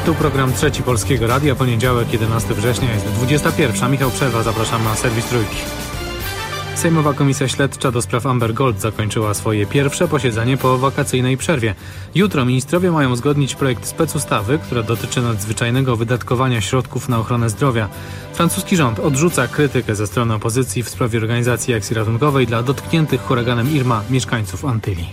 Tu program Trzeci Polskiego Radia, poniedziałek 11 września, jest 21. Michał Przerwa, zapraszam na serwis Trójki. Sejmowa Komisja Śledcza do spraw Amber Gold zakończyła swoje pierwsze posiedzenie po wakacyjnej przerwie. Jutro ministrowie mają uzgodnić projekt specustawy, która dotyczy nadzwyczajnego wydatkowania środków na ochronę zdrowia. Francuski rząd odrzuca krytykę ze strony opozycji w sprawie organizacji akcji ratunkowej dla dotkniętych huraganem Irma mieszkańców Antyli.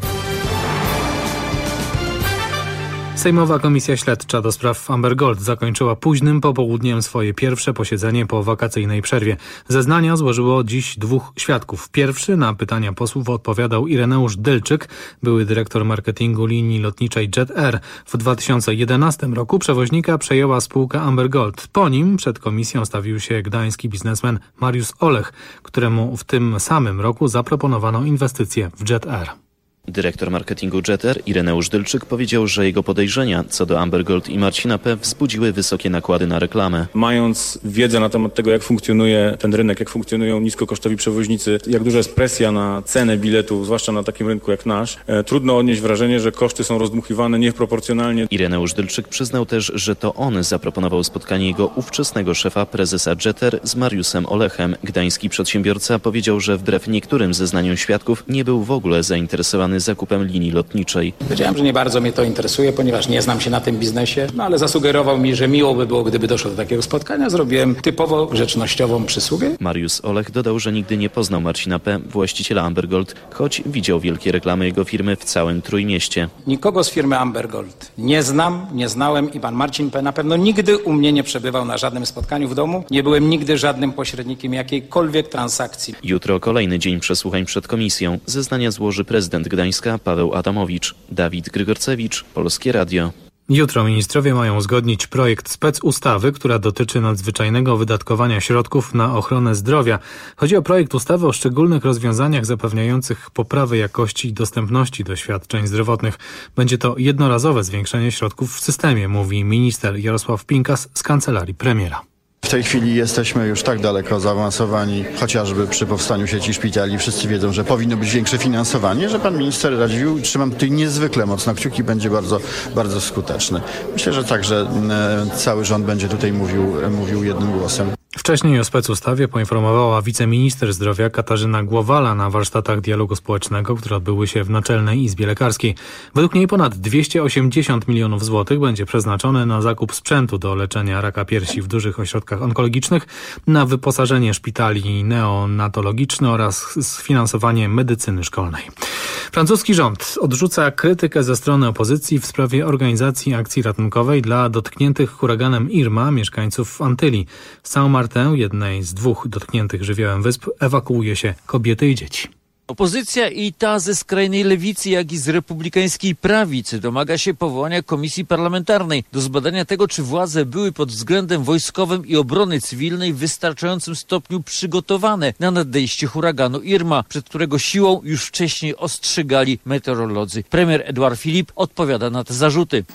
Sejmowa Komisja Śledcza do spraw Amber Gold zakończyła późnym popołudniem swoje pierwsze posiedzenie po wakacyjnej przerwie. Zeznania złożyło dziś dwóch świadków. Pierwszy na pytania posłów odpowiadał Ireneusz Dylczyk, były dyrektor marketingu linii lotniczej Jet Air. W 2011 roku przewoźnika przejęła spółka Amber Gold. Po nim przed komisją stawił się gdański biznesmen Mariusz Olech, któremu w tym samym roku zaproponowano inwestycje w Jet Air. Dyrektor marketingu Jet Air Ireneusz Dylczyk powiedział, że jego podejrzenia co do Amber Gold i Marcina P. wzbudziły wysokie nakłady na reklamę. Mając wiedzę na temat tego, jak funkcjonuje ten rynek, jak funkcjonują niskokosztowi przewoźnicy, jak duża jest presja na cenę biletów, zwłaszcza na takim rynku jak nasz, trudno odnieść wrażenie, że koszty są rozdmuchiwane nieproporcjonalnie. Ireneusz Dylczyk przyznał też, że to on zaproponował spotkanie jego ówczesnego szefa, prezesa Jet Air z Mariuszem Olechem. Gdański przedsiębiorca powiedział, że wbrew niektórym zeznaniom świadków nie był w ogóle zainteresowany zakupem linii lotniczej. Powiedziałem, że nie bardzo mnie to interesuje, ponieważ nie znam się na tym biznesie, ale zasugerował mi, że miło by było, gdyby doszło do takiego spotkania. Zrobiłem typowo grzecznościową przysługę. Mariusz Olech dodał, że nigdy nie poznał Marcina P., właściciela Amber Gold, choć widział wielkie reklamy jego firmy w całym Trójmieście. Nikogo z firmy Amber Gold nie znam, nie znałem i pan Marcin P. na pewno nigdy u mnie nie przebywał na żadnym spotkaniu w domu. Nie byłem nigdy żadnym pośrednikiem jakiejkolwiek transakcji. Jutro kolejny dzień przesłuchań przed komisją. Zeznania złoży prezydent Gdańska Paweł Adamowicz. Dawid Grygorcewicz, Polskie Radio. Jutro ministrowie mają uzgodnić projekt specustawy, która dotyczy nadzwyczajnego wydatkowania środków na ochronę zdrowia. Chodzi o projekt ustawy o szczególnych rozwiązaniach zapewniających poprawę jakości i dostępności do świadczeń zdrowotnych. Będzie to jednorazowe zwiększenie środków w systemie, mówi minister Jarosław Pinkas z kancelarii premiera. W tej chwili jesteśmy już tak daleko zaawansowani, chociażby przy powstaniu sieci szpitali. Wszyscy wiedzą, że powinno być większe finansowanie, że pan minister radził i trzymam tutaj niezwykle mocno kciuki, będzie bardzo, bardzo skuteczny. Myślę, że także cały rząd będzie tutaj mówił jednym głosem. Wcześniej o specustawie poinformowała wiceminister zdrowia Katarzyna Głowala na warsztatach dialogu społecznego, które odbyły się w Naczelnej Izbie Lekarskiej. Według niej ponad 280 milionów złotych będzie przeznaczone na zakup sprzętu do leczenia raka piersi w dużych ośrodkach onkologicznych, na wyposażenie szpitali neonatologicznych oraz sfinansowanie medycyny szkolnej. Francuski rząd odrzuca krytykę ze strony opozycji w sprawie organizacji akcji ratunkowej dla dotkniętych huraganem Irma mieszkańców Antyli. Z Saint-Martin, jednej z dwóch dotkniętych żywiołem wysp, ewakuuje się kobiety i dzieci. Opozycja i ta ze skrajnej lewicy, jak i z republikańskiej prawicy domaga się powołania komisji parlamentarnej do zbadania tego, czy władze były pod względem wojskowym i obrony cywilnej w wystarczającym stopniu przygotowane na nadejście huraganu Irma, przed którego siłą już wcześniej ostrzegali meteorolodzy. Premier Edouard Philippe odpowiada na te zarzuty.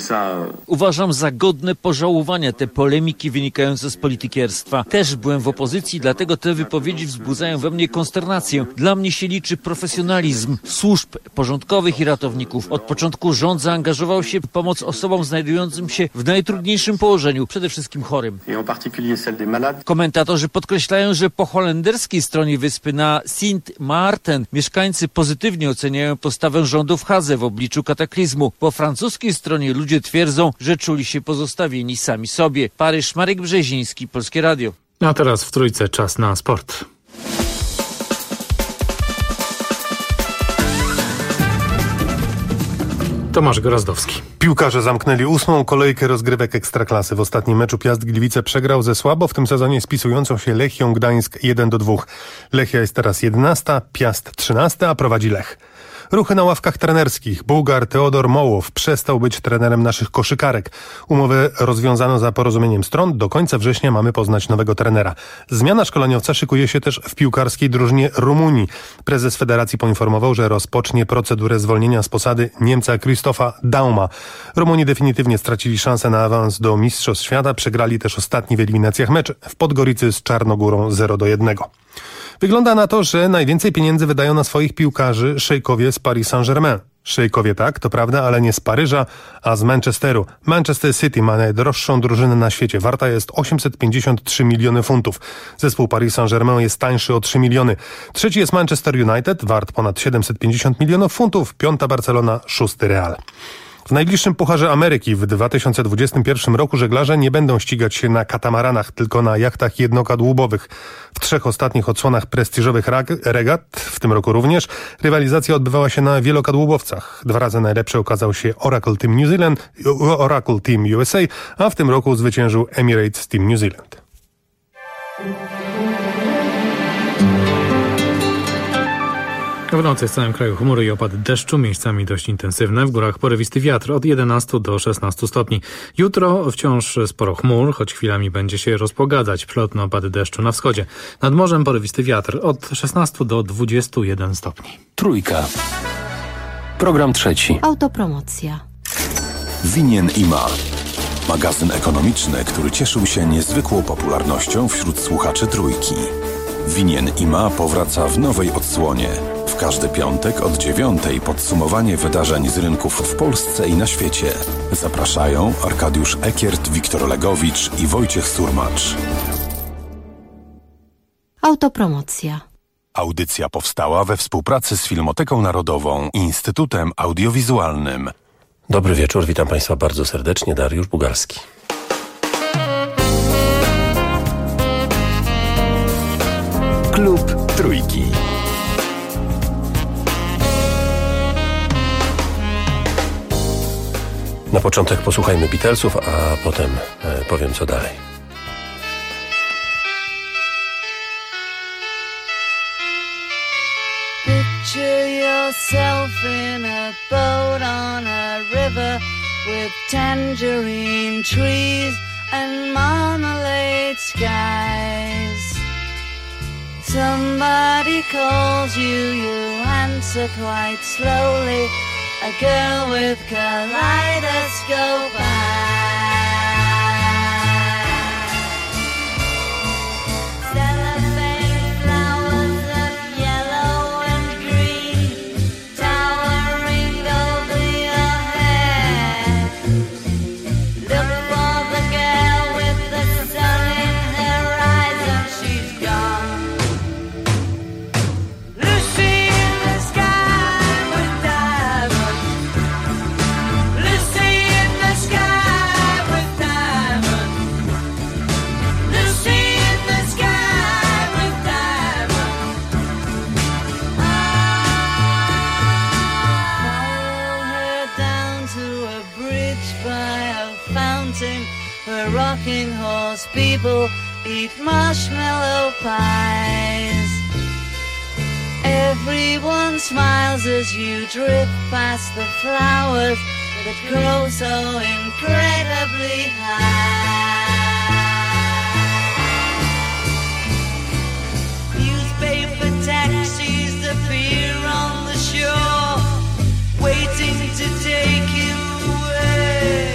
Uważam za godne pożałowania te polemiki wynikające z politykierstwa. Też byłem w opozycji, dlatego te wypowiedzi wzbudzają we mnie konsternację. Dla mnie się liczy profesjonalizm służb porządkowych i ratowników. Od początku rząd zaangażował się w pomoc osobom znajdującym się w najtrudniejszym położeniu, przede wszystkim chorym. Komentatorzy podkreślają, że po holenderskiej stronie wyspy na Sint-Maarten mieszkańcy pozytywnie oceniają postawę rządu w Hadze w obliczu kataklizmu. Po francuskiej stronie ludzie twierdzą, że czuli się pozostawieni sami sobie. Paryż, Marek Brzeziński, Polskie Radio. A teraz w Trójce czas na sport. Tomasz Gorazdowski. Piłkarze zamknęli 8. kolejkę rozgrywek Ekstraklasy. W ostatnim meczu Piast Gliwice przegrał ze słabo w tym sezonie spisującą się Lechią Gdańsk 1-2. Lechia jest teraz 11, Piast 13, a prowadzi Lech. Ruchy na ławkach trenerskich. Bułgar Teodor Mołow przestał być trenerem naszych koszykarek. Umowę rozwiązano za porozumieniem stron. Do końca września mamy poznać nowego trenera. Zmiana szkoleniowca szykuje się też w piłkarskiej drużynie Rumunii. Prezes federacji poinformował, że rozpocznie procedurę zwolnienia z posady Niemca Krzysztofa Dauma. Rumuni definitywnie stracili szansę na awans do Mistrzostw Świata. Przegrali też ostatni w eliminacjach mecz w Podgoricy z Czarnogórą 0-1. Wygląda na to, że najwięcej pieniędzy wydają na swoich piłkarzy szejkowie z Paris Saint-Germain. Szejkowie tak, to prawda, ale nie z Paryża, a z Manchesteru. Manchester City ma najdroższą drużynę na świecie. Warta jest 853 miliony funtów. Zespół Paris Saint-Germain jest tańszy o 3 miliony. Trzeci jest Manchester United, wart ponad 750 milionów funtów. Piąta Barcelona, szósty Real. W najbliższym Pucharze Ameryki w 2021 roku żeglarze nie będą ścigać się na katamaranach, tylko na jachtach jednokadłubowych. W 3 ostatnich odsłonach prestiżowych regat, w tym roku również, rywalizacja odbywała się na wielokadłubowcach. 2 razy najlepszy okazał się Oracle Team USA, a w tym roku zwyciężył Emirates Team New Zealand. W nocy w całym kraju chmury i opady deszczu, miejscami dość intensywne. W górach porywisty wiatr od 11 do 16 stopni. Jutro wciąż sporo chmur, choć chwilami będzie się rozpogadzać. Przelotne opady deszczu na wschodzie. Nad morzem porywisty wiatr od 16 do 21 stopni. Trójka. Program trzeci. Autopromocja. Winien i ma. Magazyn ekonomiczny, który cieszył się niezwykłą popularnością wśród słuchaczy Trójki. Winien i ma powraca w nowej odsłonie. W każdy piątek od 9:00 podsumowanie wydarzeń z rynków w Polsce i na świecie. Zapraszają Arkadiusz Ekiert, Wiktor Legowicz i Wojciech Surmacz. Autopromocja. Audycja powstała we współpracy z Filmoteką Narodową i Instytutem Audiowizualnym. Dobry wieczór, witam Państwa bardzo serdecznie, Dariusz Bugalski. Klub Trójki. Na początek posłuchajmy Beatlesów, a potem powiem co dalej. Picture yourself in a boat on a river with tangerine trees and marmalade skies. Somebody calls you, you answer quite slowly. A girl with kaleidoscope eyes. Cellophane flowers of yellow and green towering over your head. Look for the girl with the sun in her eyes and she's gone. Lucy in the sky with diamonds. Lucy in the sky with diamonds. Lucy in the sky with diamonds. Follow her down to a bridge by a fountain where rocking horse people eat marshmallow pies. Everyone smiles as you drift past the flowers that grow so incredibly high. Newspaper taxis appear on the shore, waiting to take you away.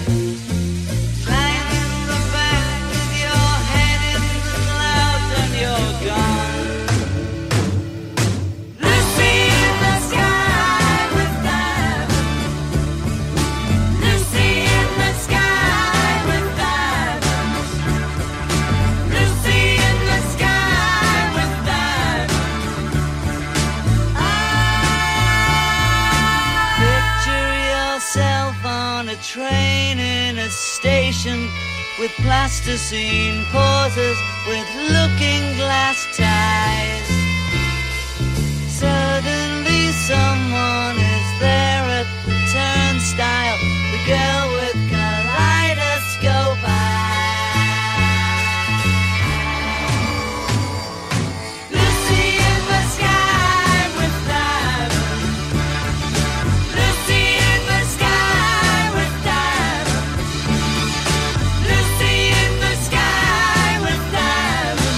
Climb in the back with your head in the clouds and you're gone. Lucy in the sky with diamonds. Lucy in the sky with diamonds. Lucy in the sky with diamonds. Picture yourself on a train in a station with plasticine pauses with looking glass ties. Suddenly someone is there at the turnstile, the girl with kaleidoscope eyes. Lucy in the sky with diamonds. Lucy in the sky with diamonds. Lucy in the sky with diamonds.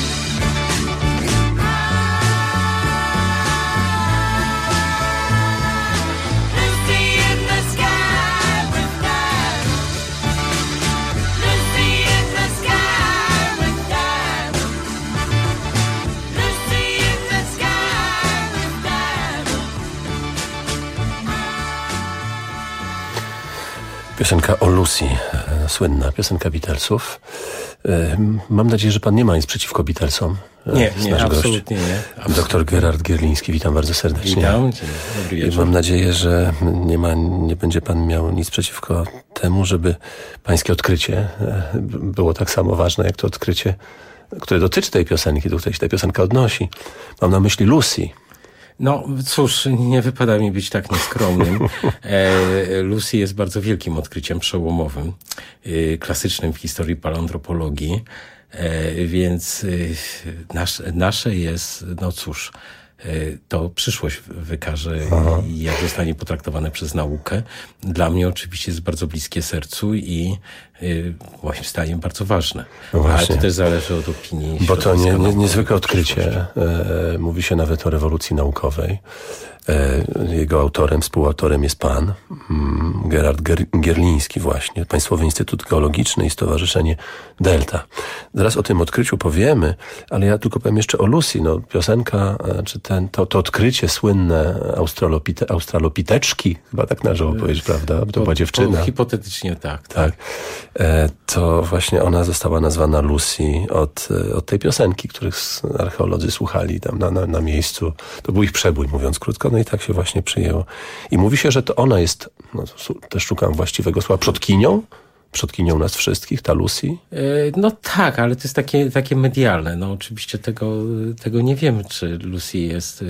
Piosenka o Lucy, słynna piosenka Beatlesów. Mam nadzieję, że pan nie ma nic przeciwko Beatlesom. Nie, absolutnie nie. Doktor Gerard Gierliński, witam bardzo serdecznie. Witam, dobry wieczór. Mam nadzieję, że nie będzie pan miał nic przeciwko temu, żeby pańskie odkrycie było tak samo ważne, jak to odkrycie, które dotyczy tej piosenki, do której się ta piosenka odnosi. Mam na myśli Lucy. No cóż, nie wypada mi być tak nieskromnym. Lucy jest bardzo wielkim odkryciem przełomowym, klasycznym w historii paleoantropologii, więc nasze jest, no cóż, to przyszłość wykaże, jak zostanie potraktowane przez naukę. Dla mnie oczywiście jest bardzo bliskie sercu i moim zdaniem bardzo ważne. No ale to też zależy od opinii. Bo to niezwykłe odkrycie. Mówi się nawet o rewolucji naukowej. Jego autorem, współautorem jest pan Gerard Gierliński właśnie, Państwowy Instytut Geologiczny i Stowarzyszenie Delta. Zaraz o tym odkryciu powiemy, ale ja tylko powiem jeszcze o Lucy. No, piosenka, czy to odkrycie słynne australopiteczki, chyba tak należało powiedzieć, prawda? To była dziewczyna. Hipotetycznie tak. To właśnie ona została nazwana Lucy od tej piosenki, których archeolodzy słuchali tam na miejscu. To był ich przebój, mówiąc krótko. No i tak się właśnie przyjęło. I mówi się, że to ona jest, no też szukam właściwego słowa, przodkinią nas wszystkich, ta Lucy? No tak, ale to jest takie medialne. No oczywiście tego nie wiemy, czy Lucy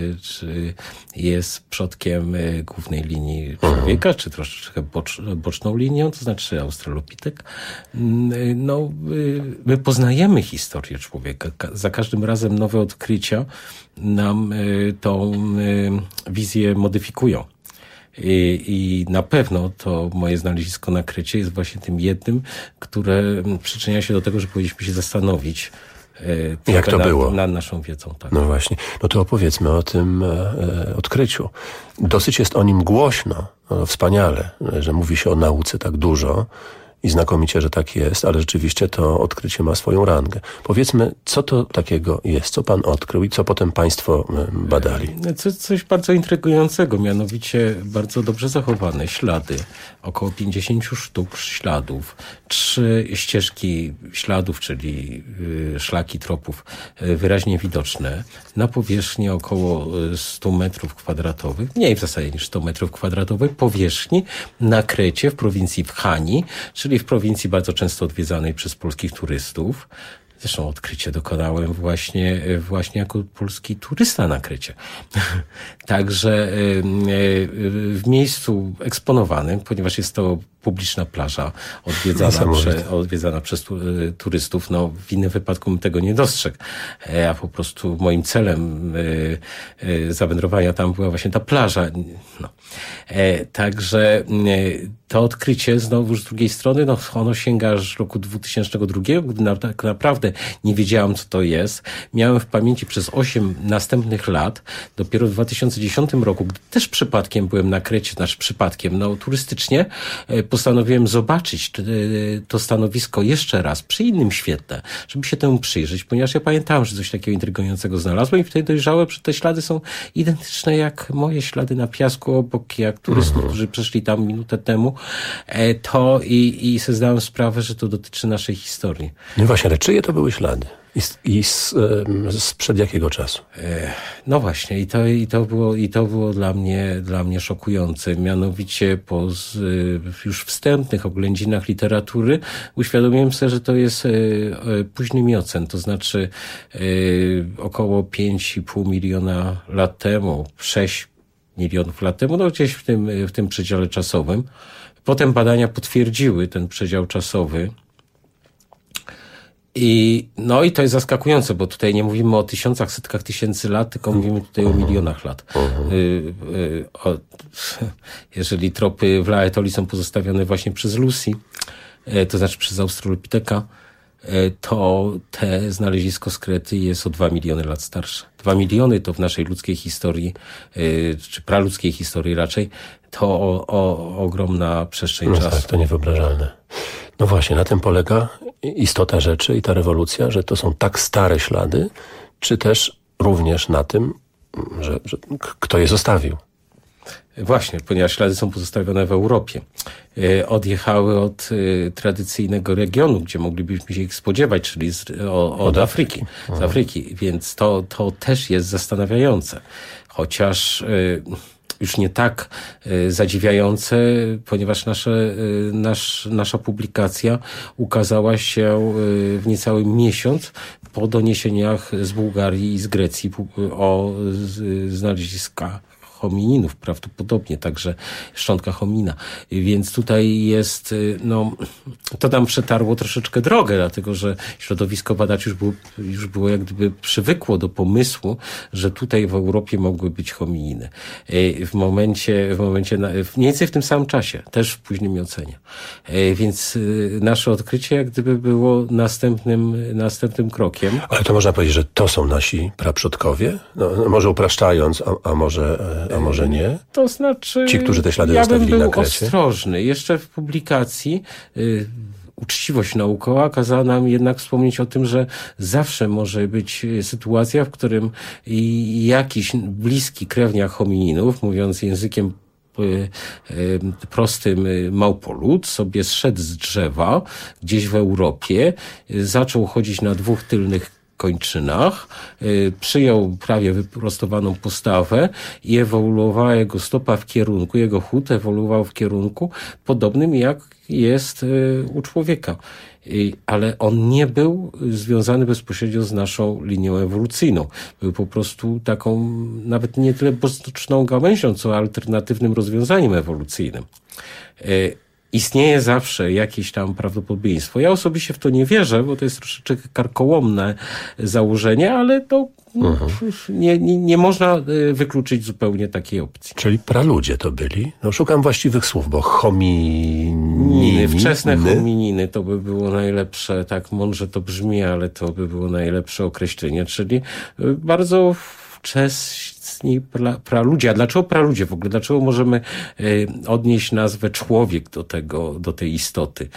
jest przodkiem głównej linii człowieka, czy troszeczkę boczną linią, to znaczy australopitek. No, my poznajemy historię człowieka. Za każdym razem nowe odkrycia nam tą wizję modyfikują. I na pewno to moje znalezisko na Krecie jest właśnie tym jednym, które przyczynia się do tego, że powinniśmy się zastanowić jak to było nad naszą wiedzą. Tak. No właśnie. No to opowiedzmy o tym odkryciu. Dosyć jest o nim głośno, wspaniale, że mówi się o nauce tak dużo i znakomicie, że tak jest, ale rzeczywiście to odkrycie ma swoją rangę. Powiedzmy, co to takiego jest, co pan odkrył i co potem państwo badali? Coś bardzo intrygującego, mianowicie bardzo dobrze zachowane ślady, około 50 sztuk śladów, 3 ścieżki śladów, czyli szlaki tropów wyraźnie widoczne, na powierzchni około 100 metrów kwadratowych, mniej w zasadzie niż 100 metrów kwadratowych, powierzchni na Krecie w prowincji Phani, czyli w prowincji bardzo często odwiedzanej przez polskich turystów. Zresztą odkrycie dokonałem właśnie jako polski turysta na Krecie. Także w miejscu eksponowanym, ponieważ jest to publiczna plaża odwiedzana przez turystów. No, w innym wypadku bym tego nie dostrzegł. A po prostu moim celem zawędrowania tam była właśnie ta plaża. No. Także to odkrycie znowu z drugiej strony, no, ono sięga aż roku 2002, gdy tak naprawdę nie wiedziałam, co to jest. Miałem w pamięci przez 8 następnych lat, dopiero w 2010 roku, gdy też przypadkiem byłem na Krecie, turystycznie, postanowiłem zobaczyć to stanowisko jeszcze raz przy innym świetle, żeby się temu przyjrzeć, ponieważ ja pamiętałem, że coś takiego intrygującego znalazłem i wtedy dojrzałem, że te ślady są identyczne jak moje ślady na piasku obok, jak turystów, którzy przeszli tam minutę temu. I sobie zdałem sprawę, że to dotyczy naszej historii. No właśnie, ale czyje to były ślady? I sprzed jakiego czasu? No właśnie, i to było dla mnie szokujące. Mianowicie po już wstępnych oględzinach literatury uświadomiłem sobie, że to jest późny miocen, to znaczy około 5,5 miliona lat temu, 6 milionów lat temu, no gdzieś w tym przedziale czasowym. Potem badania potwierdziły ten przedział czasowy. I to jest zaskakujące, bo tutaj nie mówimy o tysiącach, setkach tysięcy lat, tylko mówimy tutaj o milionach lat. Jeżeli tropy w Laetoli są pozostawione właśnie przez Lucy, to znaczy przez Australopiteka, to te znalezisko z Krety jest o 2 miliony lat starsze. 2 miliony to w naszej ludzkiej historii, czy praludzkiej historii raczej, to ogromna przestrzeń czasu. Tak, to niewyobrażalne. No właśnie, na tym polega istota rzeczy i ta rewolucja, że to są tak stare ślady, czy też również na tym, że kto je zostawił? Właśnie, ponieważ ślady są pozostawione w Europie. Odjechały od tradycyjnego regionu, gdzie moglibyśmy się ich spodziewać, czyli od Afryki. Z Afryki, więc to też jest zastanawiające. Chociaż już nie tak zadziwiające, ponieważ nasza publikacja ukazała się w niecały miesiąc po doniesieniach z Bułgarii i z Grecji o znaleziskach homininów, prawdopodobnie także szczątka homina. Więc tutaj jest, to nam przetarło troszeczkę drogę, dlatego że środowisko badaczy już było jak gdyby przywykło do pomysłu, że tutaj w Europie mogły być homininy. Mniej więcej w tym samym czasie, też w późnym ocenie. Więc nasze odkrycie jak gdyby było następnym krokiem. Ale to można powiedzieć, że to są nasi praprzodkowie? No, może upraszczając, a może nie? To znaczy, ci, którzy te ślady zostawili na Krecie? Ja bym był ostrożny. Jeszcze w publikacji uczciwość naukowa kazała nam jednak wspomnieć o tym, że zawsze może być sytuacja, w którym jakiś bliski krewniak homininów, mówiąc językiem prostym, małpolud sobie zszedł z drzewa gdzieś w Europie, zaczął chodzić na dwóch tylnych kończynach, przyjął prawie wyprostowaną postawę i ewoluowała jego stopa w kierunku, jego chód ewoluował w kierunku podobnym jak jest u człowieka. Ale on nie był związany bezpośrednio z naszą linią ewolucyjną. Był po prostu taką, nawet nie tyle boczną gałęzią, co alternatywnym rozwiązaniem ewolucyjnym. Istnieje zawsze jakieś tam prawdopodobieństwo. Ja osobiście w to nie wierzę, bo to jest troszeczkę karkołomne założenie, ale to nie można wykluczyć zupełnie takiej opcji. Czyli praludzie to byli? No szukam właściwych słów, bo homininy. Wczesne homininy to by było najlepsze, tak mądrze to brzmi, ale to by było najlepsze określenie, czyli bardzo wczesni praludzie. A dlaczego praludzie w ogóle? Dlaczego możemy odnieść nazwę człowiek do tej istoty?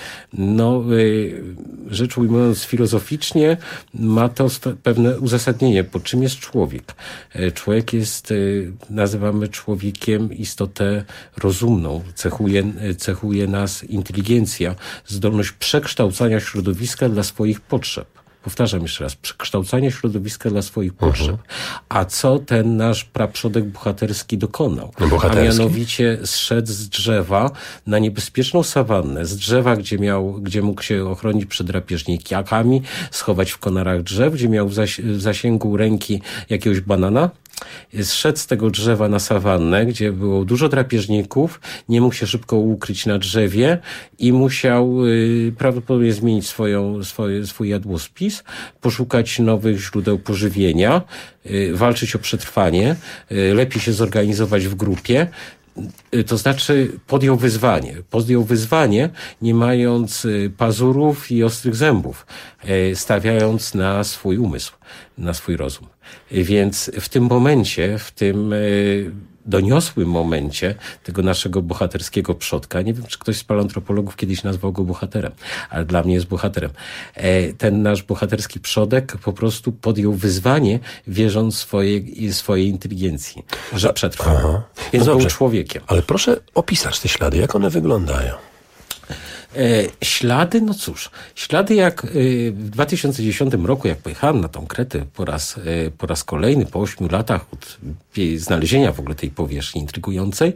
Rzecz ujmując filozoficznie, ma to pewne uzasadnienie. Po czym jest człowiek? Człowiek jest, nazywamy człowiekiem istotę rozumną. Cechuje nas inteligencja, zdolność przekształcania środowiska dla swoich potrzeb. Powtarzam jeszcze raz, przekształcanie środowiska dla swoich potrzeb. A co ten nasz praprzodek bohaterski dokonał? A mianowicie zszedł z drzewa na niebezpieczną sawannę. Z drzewa, gdzie mógł się ochronić przed drapieżnikami, schować w konarach drzew, gdzie miał w zasięgu ręki jakiegoś banana. Zszedł z tego drzewa na sawannę, gdzie było dużo drapieżników, nie mógł się szybko ukryć na drzewie i musiał prawdopodobnie zmienić swój jadłospis, poszukać nowych źródeł pożywienia, walczyć o przetrwanie, lepiej się zorganizować w grupie. To znaczy podjął wyzwanie, nie mając pazurów i ostrych zębów, stawiając na swój umysł, na swój rozum. Więc w tym momencie, w tym doniosłym momencie tego naszego bohaterskiego przodka, nie wiem, czy ktoś z paleoantropologów kiedyś nazwał go bohaterem, ale dla mnie jest bohaterem. Ten nasz bohaterski przodek po prostu podjął wyzwanie, wierząc swojej inteligencji, że przetrwał. Więc był człowiekiem. Ale proszę opisać te ślady, jak one wyglądają. Ślady, no cóż, ślady jak w 2010 roku, jak pojechałem na tą Kretę po raz kolejny, po 8 latach od znalezienia w ogóle tej powierzchni intrygującej,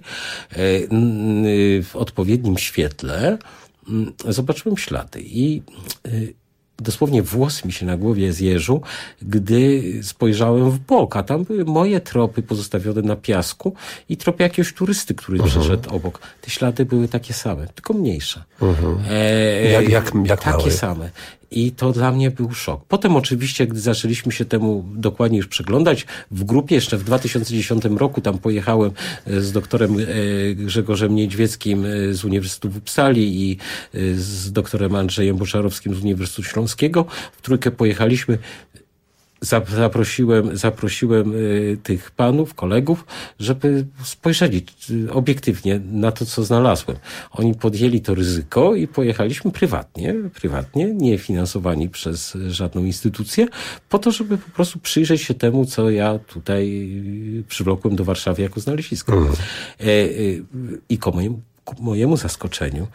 w odpowiednim świetle zobaczyłem ślady i dosłownie włos mi się na głowie zjeżył, gdy spojrzałem w bok, a tam były moje tropy pozostawione na piasku i tropy jakiegoś turysty, który przeszedł obok. Te ślady były takie same, tylko mniejsze. Jak takie małe? Same. I to dla mnie był szok. Potem oczywiście, gdy zaczęliśmy się temu dokładnie już przyglądać, w grupie jeszcze w 2010 roku tam pojechałem z doktorem Grzegorzem Niedźwieckim z Uniwersytetu w Uppsali i z doktorem Andrzejem Boczarowskim z Uniwersytetu Śląskiego. W trójkę pojechaliśmy zaprosiłem tych panów, kolegów, żeby spojrzeli obiektywnie na to, co znalazłem. Oni podjęli to ryzyko i pojechaliśmy prywatnie, nie finansowani przez żadną instytucję, po to, żeby po prostu przyjrzeć się temu, co ja tutaj przywlokłem do Warszawy jako znalezisko. I ku mojemu zaskoczeniu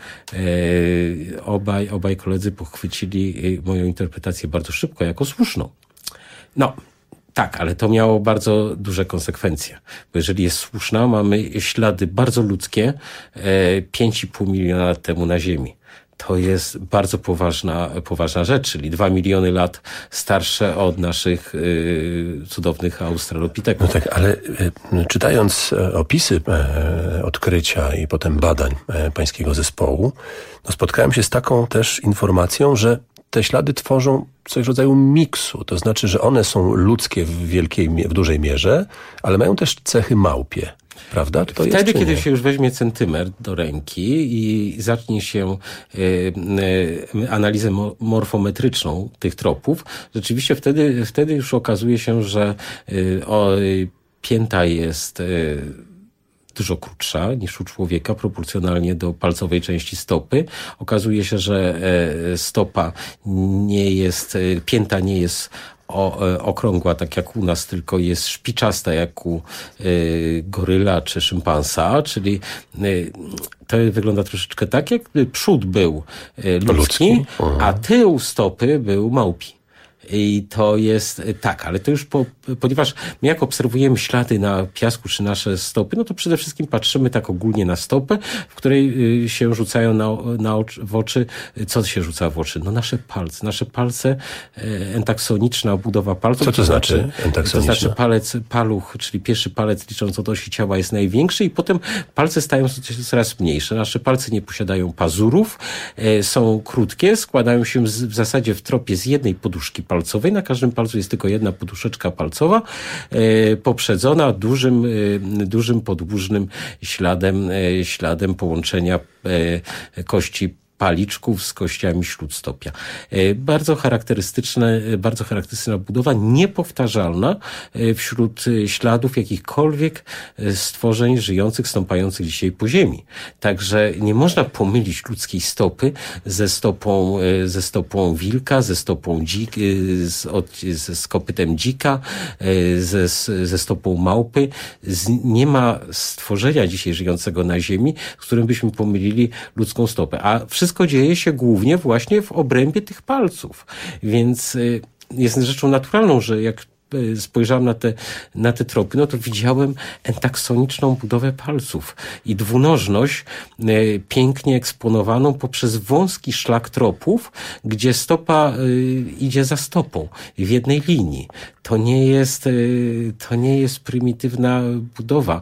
obaj koledzy pochwycili moją interpretację bardzo szybko jako słuszną. No, tak, ale to miało bardzo duże konsekwencje, bo jeżeli jest słuszna, mamy ślady bardzo ludzkie 5,5 miliona lat temu na Ziemi. To jest bardzo poważna rzecz, czyli 2 miliony lat starsze od naszych cudownych australopiteków. No tak, ale czytając opisy odkrycia i potem badań pańskiego zespołu, no spotkałem się z taką też informacją, że te ślady tworzą coś w rodzaju miksu. To znaczy, że one są ludzkie w dużej mierze, ale mają też cechy małpie. Prawda? To wtedy, kiedy się już weźmie centymetr do ręki i zacznie się analizę morfometryczną tych tropów, rzeczywiście wtedy już okazuje się, że pięta jest dużo krótsza niż u człowieka, proporcjonalnie do palcowej części stopy. Okazuje się, że pięta nie jest okrągła, tak jak u nas, tylko jest szpiczasta, jak u goryla czy szympansa, czyli to wygląda troszeczkę tak, jakby przód był ludzki, a tył stopy był małpi. I to jest tak, ale to już ponieważ my jak obserwujemy ślady na piasku czy nasze stopy, no to przede wszystkim patrzymy tak ogólnie na stopę, w której się rzucają w oczy. Co się rzuca w oczy? No nasze palce, entaksoniczna budowa palców. Co to znaczy entaksoniczna? To znaczy paluch, czyli pierwszy palec licząc od osi ciała jest największy i potem palce stają się coraz mniejsze. Nasze palce nie posiadają pazurów, są krótkie, składają się w zasadzie w tropie z jednej poduszki palcowej. Na każdym palcu jest tylko jedna poduszeczka palcowa, poprzedzona dużym podłużnym śladem połączenia kości paliczków z kościami śródstopia. Bardzo charakterystyczna budowa, niepowtarzalna wśród śladów jakichkolwiek stworzeń żyjących, stąpających dzisiaj po ziemi. Także nie można pomylić ludzkiej stopy ze stopą wilka, ze stopą z kopytem dzika, ze stopą małpy. Nie ma stworzenia dzisiaj żyjącego na ziemi, z którym byśmy pomylili ludzką stopę. A wszystko dzieje się głównie właśnie w obrębie tych palców. Więc jest rzeczą naturalną, że jak spojrzałem na te tropy, no to widziałem entaksoniczną budowę palców i dwunożność pięknie eksponowaną poprzez wąski szlak tropów, gdzie stopa idzie za stopą w jednej linii. To nie jest prymitywna budowa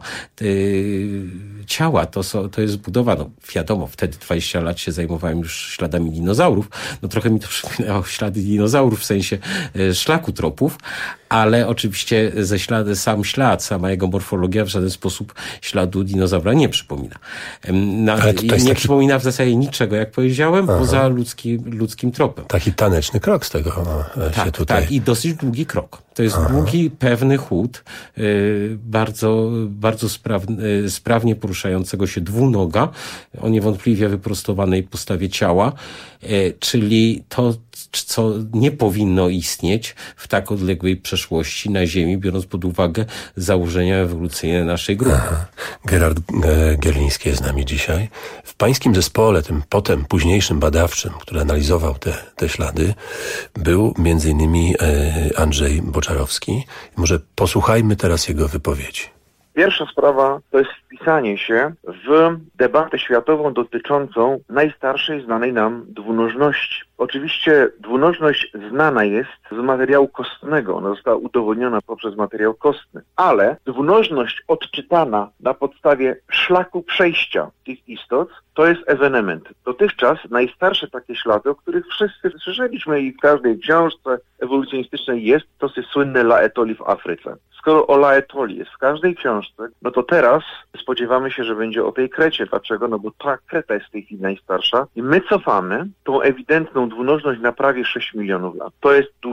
ciała, to jest budowa, no wiadomo, wtedy 20 lat się zajmowałem już śladami dinozaurów, no trochę mi to przypominało ślady dinozaurów w sensie szlaku tropów, ale oczywiście sama jego morfologia w żaden sposób śladu dinozaura nie przypomina. Przypomina w zasadzie niczego, jak powiedziałem, poza ludzkim tropem. Taki taneczny krok z tego się tutaj... Tak, i dosyć długi krok. To jest długi, pewny chód, bardzo, bardzo sprawnie poruszającego się dwunoga, o niewątpliwie wyprostowanej postawie ciała, czyli to, co nie powinno istnieć w tak odległej przeszłości na Ziemi, biorąc pod uwagę założenia ewolucyjne naszej grupy. Gerard Gerliński jest z nami dzisiaj. W pańskim zespole, tym potem późniejszym badawczym, który analizował te ślady, był między innymi Andrzej Boczarowski. Może posłuchajmy teraz jego wypowiedzi. Pierwsza sprawa to jest wpisanie się w debatę światową dotyczącą najstarszej znanej nam dwunożności. Oczywiście dwunożność znana jest z materiału kostnego, ona została udowodniona poprzez materiał kostny, ale dwunożność odczytana na podstawie szlaku przejścia tych istot to jest ewenement. Dotychczas najstarsze takie ślady, o których wszyscy słyszeliśmy i w każdej książce ewolucjonistycznej jest, to jest słynne Laetoli w Afryce. Skoro o Laetoli jest w każdej książce, no to teraz spodziewamy się, że będzie o tej Krecie. Dlaczego? No bo ta Kreta jest w tej chwili najstarsza i my cofamy tą ewidentną dwunożność na prawie 6 milionów lat. To jest dużo.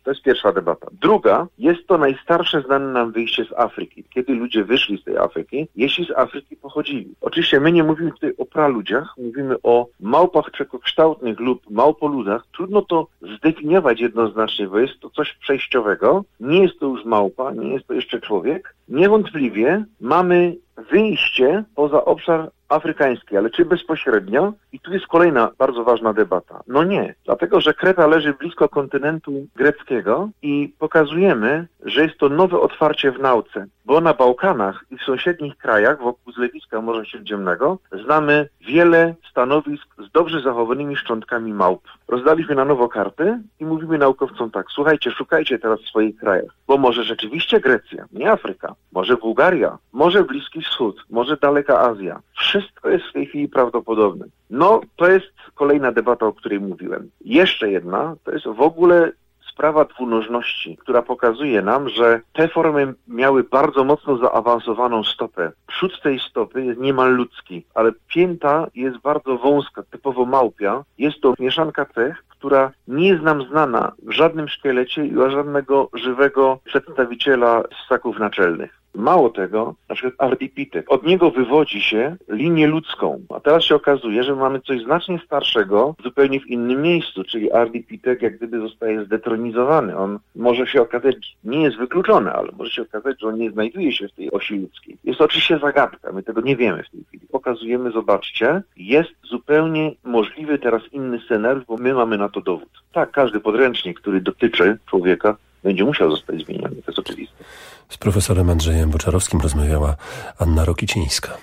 To jest pierwsza debata. Druga, jest to najstarsze znane nam wyjście z Afryki. Kiedy ludzie wyszli z tej Afryki, jeśli z Afryki pochodzili. Oczywiście my nie mówimy tutaj o praludziach, mówimy o małpach czekokształtnych lub małpoludach. Trudno to zdefiniować jednoznacznie, bo jest to coś przejściowego. Nie jest to już małpa, nie jest to jeszcze człowiek. Niewątpliwie mamy wyjście poza obszar afrykański, ale czy bezpośrednio? I tu jest kolejna bardzo ważna debata. No nie, dlatego że Kreta leży blisko kontynentu greckiego i pokazujemy, że jest to nowe otwarcie w nauce, bo na Bałkanach i w sąsiednich krajach wokół zlewiska Morza Śródziemnego znamy wiele stanowisk z dobrze zachowanymi szczątkami małp. Rozdaliśmy na nowo karty i mówimy naukowcom tak, słuchajcie, szukajcie teraz w swoich krajach, bo może rzeczywiście Grecja, nie Afryka, może Bułgaria, może Bliski Wschód, może daleka Azja. Wszystko jest w tej chwili prawdopodobne. No, to jest kolejna debata, o której mówiłem. Jeszcze jedna, to jest w ogóle sprawa dwunożności, która pokazuje nam, że te formy miały bardzo mocno zaawansowaną stopę. Przód tej stopy jest niemal ludzki, ale pięta jest bardzo wąska, typowo małpia. Jest to mieszanka cech, która nie jest nam znana w żadnym szkielecie i u żadnego żywego przedstawiciela ssaków naczelnych. Mało tego, na przykład Ardipitek, od niego wywodzi się linię ludzką, a teraz się okazuje, że mamy coś znacznie starszego zupełnie w innym miejscu, czyli Ardipitek jak gdyby zostaje zdetronizowany. On może się okazać, nie jest wykluczony, ale może się okazać, że on nie znajduje się w tej osi ludzkiej. Jest to oczywiście zagadka, my tego nie wiemy w tej chwili. Pokazujemy, zobaczcie, jest zupełnie możliwy teraz inny scenariusz, bo my mamy na to dowód. Tak, każdy podręcznik, który dotyczy człowieka, będzie musiał zostać zmieniony, to jest oczywiste. Z profesorem Andrzejem Boczarowskim rozmawiała Anna Rokicińska.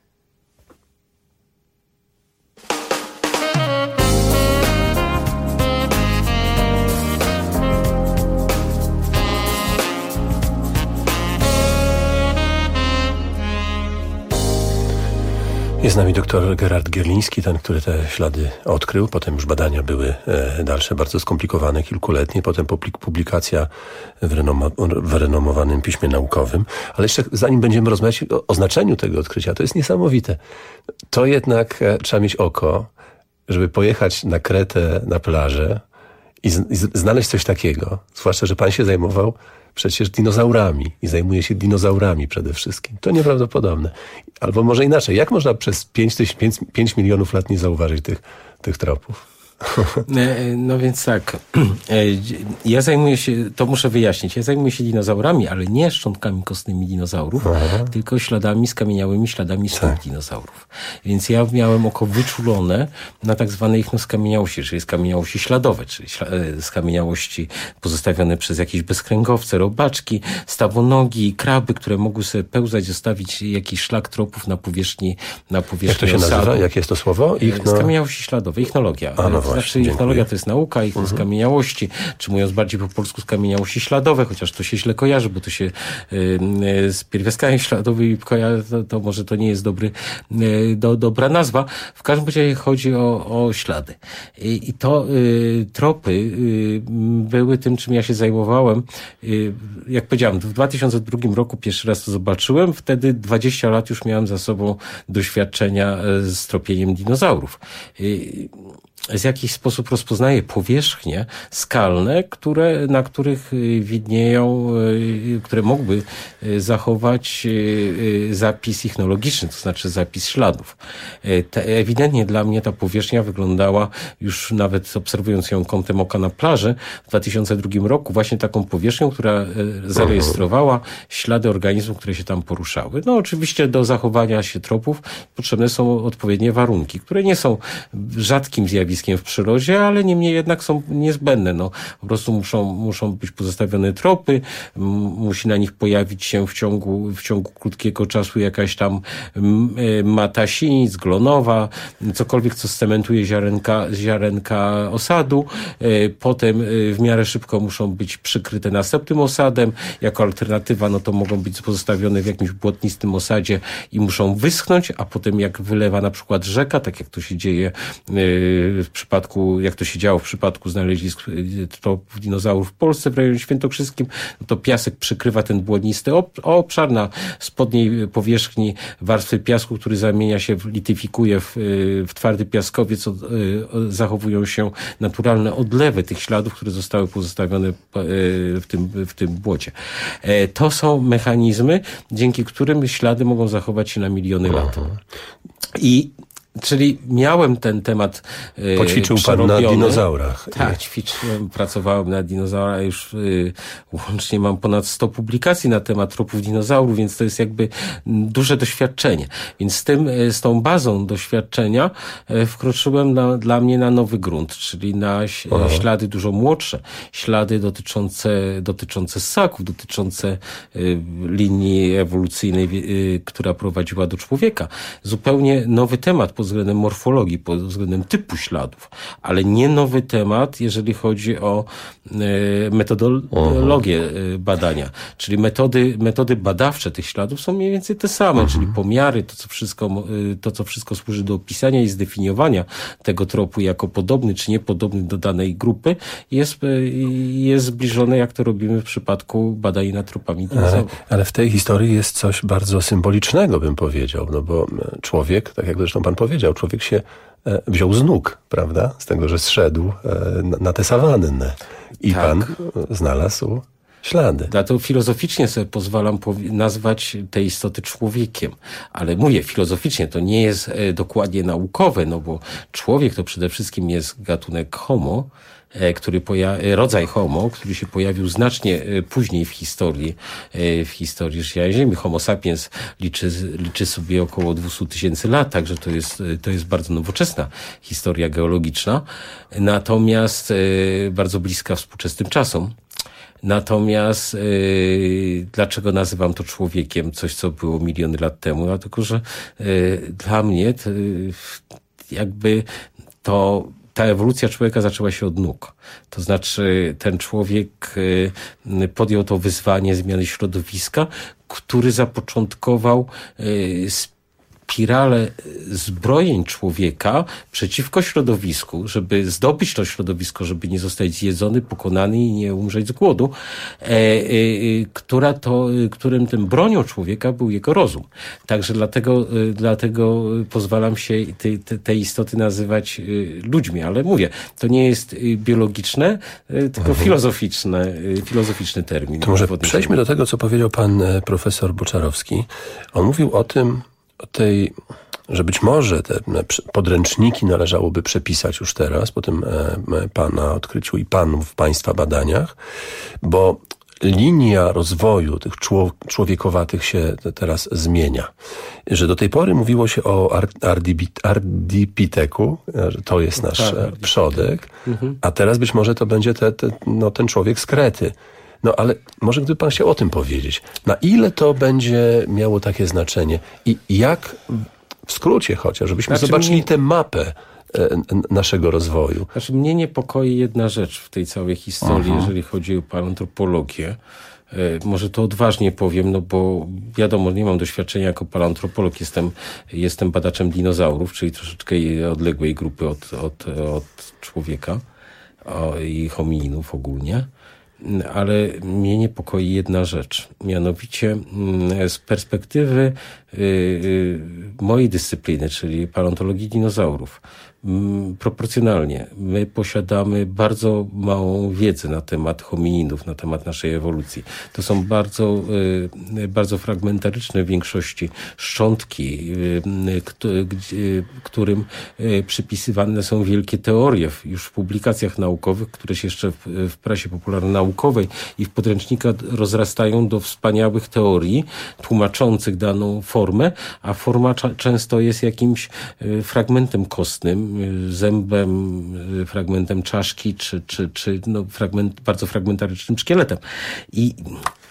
Jest z nami doktor Gerard Gierliński, ten, który te ślady odkrył. Potem już badania były dalsze, bardzo skomplikowane, kilkuletnie. Potem publikacja w renomowanym piśmie naukowym. Ale jeszcze zanim będziemy rozmawiać o znaczeniu tego odkrycia, to jest niesamowite. To jednak trzeba mieć oko, żeby pojechać na Kretę, na plażę i znaleźć coś takiego. Zwłaszcza, że pan się zajmował przecież dinozaurami i zajmuje się dinozaurami przede wszystkim. To nieprawdopodobne. Albo może inaczej, jak można przez 5 milionów lat nie zauważyć tych tropów? No więc tak, ja zajmuję się, to muszę wyjaśnić, ja zajmuję się dinozaurami, ale nie szczątkami kostnymi dinozaurów, tylko skamieniałymi śladami stóp dinozaurów. Więc ja miałem oko wyczulone na tak zwane ichnoskamieniałości, czyli skamieniałości śladowe, czyli skamieniałości pozostawione przez jakieś bezkręgowce, robaczki, stawonogi, kraby, które mogły sobie pełzać, zostawić jakiś szlak tropów na powierzchni Jak to się nazywa? Jakie jest to słowo? Skamieniałości śladowe, ichnologia. Znaczy ichnologia to jest nauka, skamieniałości, czy mówiąc bardziej po polsku skamieniałości śladowe, chociaż to się źle kojarzy, bo to się z pierwiastkami śladowymi kojarzy, to może to nie jest dobra nazwa. W każdym razie chodzi o ślady. I to tropy były tym, czym ja się zajmowałem. Jak powiedziałem, w 2002 roku pierwszy raz to zobaczyłem, wtedy 20 lat już miałem za sobą doświadczenia z tropieniem dinozaurów. W jakiś sposób rozpoznaje powierzchnie skalne, na których widnieją, które mogły zachować zapis ichnologiczny, to znaczy zapis śladów. Ewidentnie dla mnie ta powierzchnia wyglądała, już nawet obserwując ją kątem oka na plaży w 2002 roku, właśnie taką powierzchnią, która zarejestrowała ślady organizmów, które się tam poruszały. No oczywiście do zachowania się tropów potrzebne są odpowiednie warunki, które nie są rzadkim zjawiskiem w przyrodzie, ale niemniej jednak są niezbędne. No, po prostu muszą być pozostawione tropy, musi na nich pojawić się w ciągu krótkiego czasu jakaś tam mata sinic, glonowa, cokolwiek, co scementuje ziarenka osadu. Potem w miarę szybko muszą być przykryte następnym osadem. Jako alternatywa, no to mogą być pozostawione w jakimś błotnistym osadzie i muszą wyschnąć, a potem jak wylewa na przykład rzeka, tak jak to się dzieje w przypadku, jak to się działo w przypadku znalezisk tropów dinozaurów w Polsce w rejonie świętokrzyskim, no to piasek przykrywa ten błonnisty obszar, na spodniej powierzchni warstwy piasku, który zamienia się, lityfikuje w twardy piaskowiec, zachowują się naturalne odlewy tych śladów, które zostały pozostawione w tym błocie. To są mechanizmy, dzięki którym ślady mogą zachować się na miliony lat. Czyli miałem ten temat Poćwiczył pan na dinozaurach. Tak, ćwiczyłem, pracowałem na dinozaurach. Już łącznie mam ponad 100 publikacji na temat tropów dinozaurów, więc to jest jakby duże doświadczenie. Więc z tą bazą doświadczenia wkroczyłem dla mnie na nowy grunt, czyli na ślady dużo młodsze, ślady dotyczące ssaków, dotyczące linii ewolucyjnej, która prowadziła do człowieka. Zupełnie nowy temat pod względem morfologii, pod względem typu śladów, ale nie nowy temat, jeżeli chodzi o metodologię badania. Czyli metody badawcze tych śladów są mniej więcej te same, czyli pomiary, to co wszystko służy do opisania i zdefiniowania tego tropu jako podobny czy niepodobny do danej grupy, jest zbliżone, jak to robimy w przypadku badań nad tropami dinozaurów. Ale w tej historii jest coś bardzo symbolicznego, bym powiedział, no bo człowiek, tak jak zresztą pan powiedział, człowiek się wziął z nóg, prawda? Z tego, że zszedł na tę sawannę. I tak. Pan znalazł ślady. Dlatego filozoficznie sobie pozwalam nazwać te istoty człowiekiem. Ale mówię filozoficznie, to nie jest dokładnie naukowe, no bo człowiek to przede wszystkim jest gatunek homo, rodzaj homo, który się pojawił znacznie później w historii życia Ziemi. Homo sapiens liczy sobie około 200 000 lat, także to jest bardzo nowoczesna historia geologiczna, natomiast bardzo bliska współczesnym czasom. Natomiast dlaczego nazywam to człowiekiem, coś co było miliony lat temu? Dlatego, że dla mnie ta ewolucja człowieka zaczęła się od nóg. To znaczy ten człowiek podjął to wyzwanie zmiany środowiska, który zapoczątkował spiralę zbrojeń człowieka przeciwko środowisku, żeby zdobyć to środowisko, żeby nie zostać zjedzony, pokonany i nie umrzeć z głodu, którym tym bronią człowieka był jego rozum. Także dlatego pozwalam się te istoty nazywać ludźmi, ale mówię, to nie jest biologiczne, tylko filozoficzny termin. To może przejdźmy do tego, co powiedział pan profesor Boczarowski. On mówił o tym, że być może te podręczniki należałoby przepisać już teraz, po tym pana odkryciu i w państwa badaniach, bo linia rozwoju tych człowiekowatych się teraz zmienia. Że do tej pory mówiło się o Ardipiteku, że to jest nasz przodek, a teraz być może to będzie ten człowiek z Krety. No ale może gdyby pan chciał o tym powiedzieć, na ile to będzie miało takie znaczenie i jak, w skrócie chociaż, żebyśmy zobaczyli tę mapę naszego rozwoju. Znaczy mnie niepokoi jedna rzecz w tej całej historii, jeżeli chodzi o paleoantropologię. Może to odważnie powiem, no bo wiadomo, nie mam doświadczenia jako paleoantropolog, jestem badaczem dinozaurów, czyli troszeczkę odległej grupy od człowieka i homininów ogólnie. Ale mnie niepokoi jedna rzecz, mianowicie z perspektywy mojej dyscypliny, czyli paleontologii dinozaurów. Proporcjonalnie my posiadamy bardzo małą wiedzę na temat homininów, na temat naszej ewolucji. To są bardzo fragmentaryczne w większości szczątki, którym przypisywane są wielkie teorie już w publikacjach naukowych, które się jeszcze w prasie popularno-naukowej i w podręcznikach rozrastają do wspaniałych teorii tłumaczących daną formę, a forma często jest jakimś fragmentem kostnym, zębem, fragmentem czaszki, czy bardzo fragmentarycznym szkieletem. I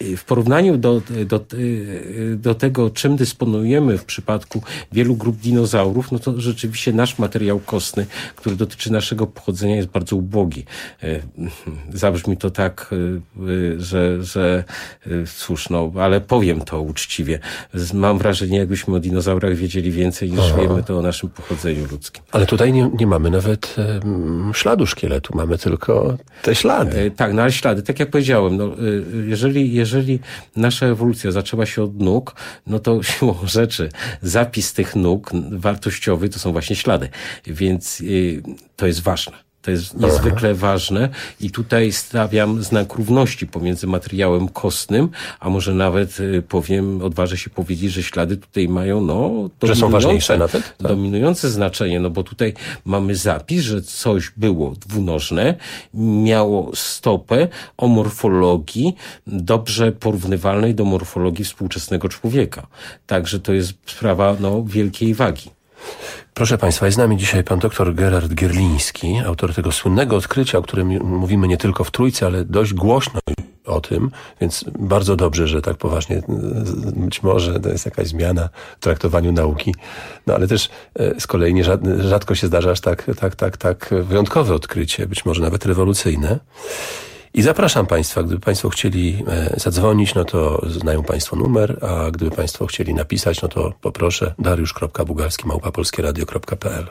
w porównaniu do tego, czym dysponujemy w przypadku wielu grup dinozaurów, no to rzeczywiście nasz materiał kostny, który dotyczy naszego pochodzenia, jest bardzo ubogi. Zabrzmi to tak, że cóż, no, ale powiem to uczciwie. Mam wrażenie, jakbyśmy o dinozaurach wiedzieli więcej niż wiemy to o naszym pochodzeniu ludzkim. Ale tutaj nie mamy nawet śladu szkieletu, mamy tylko te ślady. Tak, no ale ślady, tak jak powiedziałem, no, jeżeli nasza ewolucja zaczęła się od nóg, no to siłą rzeczy zapis tych nóg wartościowy to są właśnie ślady, więc to jest ważne. To jest niezwykle ważne i tutaj stawiam znak równości pomiędzy materiałem kostnym, a może nawet odważę się powiedzieć, że ślady tutaj mają, że są ważniejsze nawet? Tak. Dominujące znaczenie, no bo tutaj mamy zapis, że coś było dwunożne, miało stopę o morfologii dobrze porównywalnej do morfologii współczesnego człowieka. Także to jest sprawa, wielkiej wagi. Proszę Państwa, jest z nami dzisiaj pan dr Gerard Gierliński, autor tego słynnego odkrycia, o którym mówimy nie tylko w Trójce, ale dość głośno o tym, więc bardzo dobrze, że tak poważnie, być może to jest jakaś zmiana w traktowaniu nauki, no ale też z kolei rzadko się zdarza aż tak wyjątkowe odkrycie, być może nawet rewolucyjne. I zapraszam Państwa, gdyby Państwo chcieli zadzwonić, no to znają Państwo numer, a gdyby Państwo chcieli napisać, no to poproszę dariusz.bugalski@polskieradio.pl.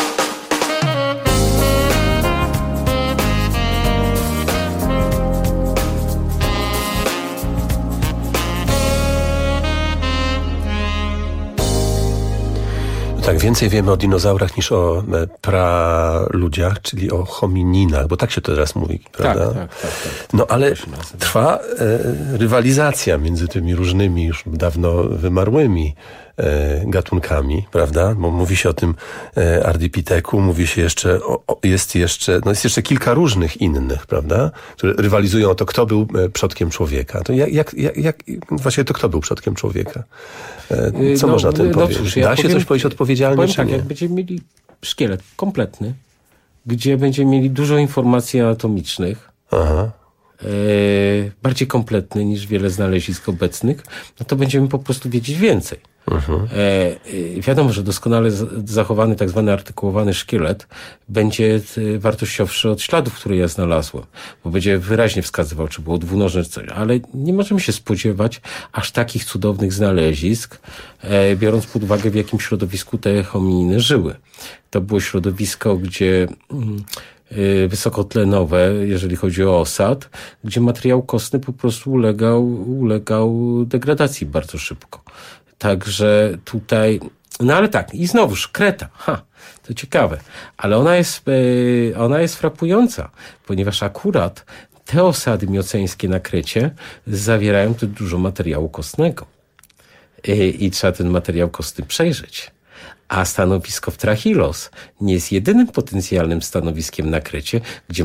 Tak, więcej wiemy o dinozaurach niż o praludziach, czyli o homininach, bo tak się to teraz mówi, prawda? Tak. No ale trwa rywalizacja między tymi różnymi już dawno wymarłymi gatunkami, prawda? Bo mówi się o tym Ardipiteku, mówi się jeszcze, jest jeszcze kilka różnych innych, prawda? Które rywalizują o to, kto był przodkiem człowieka. To właśnie kto był przodkiem człowieka? Co można o tym powiedzieć? Cóż, da się coś powiedzieć odpowiedzialnie, czy nie? Jak będziemy mieli szkielet kompletny, gdzie będziemy mieli dużo informacji anatomicznych, bardziej kompletny niż wiele znalezisk obecnych, no to będziemy po prostu wiedzieć więcej. Wiadomo, że doskonale zachowany tak zwany artykułowany szkielet będzie wartościowszy od śladów, które ja znalazłem, bo będzie wyraźnie wskazywał, czy było dwunożne, czy coś, ale nie możemy się spodziewać aż takich cudownych znalezisk, biorąc pod uwagę, w jakim środowisku te homininy żyły. To było środowisko, gdzie wysokotlenowe, jeżeli chodzi o osad, gdzie materiał kostny po prostu ulegał degradacji bardzo szybko. Także tutaj, no ale tak, i znowuż Kreta, to ciekawe, ale ona jest frapująca, ponieważ akurat te osady mioceńskie na Krecie zawierają tu dużo materiału kostnego i trzeba ten materiał kostny przejrzeć. A stanowisko w Trachilos nie jest jedynym potencjalnym stanowiskiem na Krecie, gdzie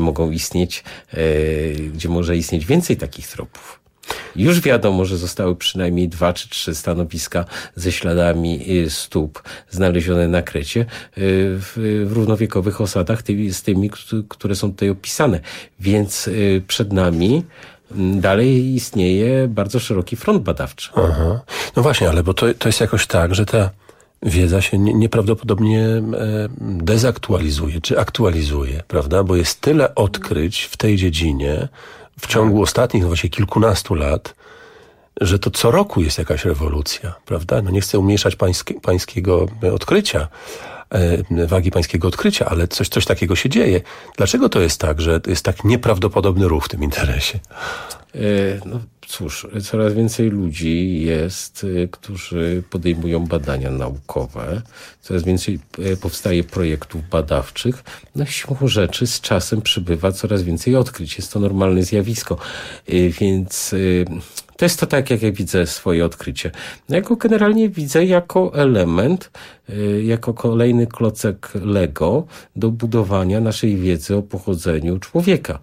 może istnieć więcej takich tropów. Już wiadomo, że zostały przynajmniej 2 czy 3 stanowiska ze śladami stóp znalezione na Krecie w równowiekowych osadach, z tymi, które są tutaj opisane. Więc przed nami dalej istnieje bardzo szeroki front badawczy. No właśnie, ale bo to jest jakoś tak, że ta wiedza się nieprawdopodobnie dezaktualizuje, czy aktualizuje, prawda? Bo jest tyle odkryć w tej dziedzinie w ciągu ostatnich właśnie kilkunastu lat, że to co roku jest jakaś rewolucja, prawda? No nie chcę umniejszać pańskiego odkrycia, wagi pańskiego odkrycia, ale coś takiego się dzieje. Dlaczego to jest tak, że jest tak nieprawdopodobny ruch w tym interesie? No cóż, coraz więcej ludzi jest, którzy podejmują badania naukowe. Coraz więcej powstaje projektów badawczych. No siłą rzeczy z czasem przybywa coraz więcej odkryć. Jest to normalne zjawisko. Więc to jest to tak, jak ja widzę swoje odkrycie. No ja go generalnie widzę jako element, jako kolejny klocek Lego do budowania naszej wiedzy o pochodzeniu człowieka.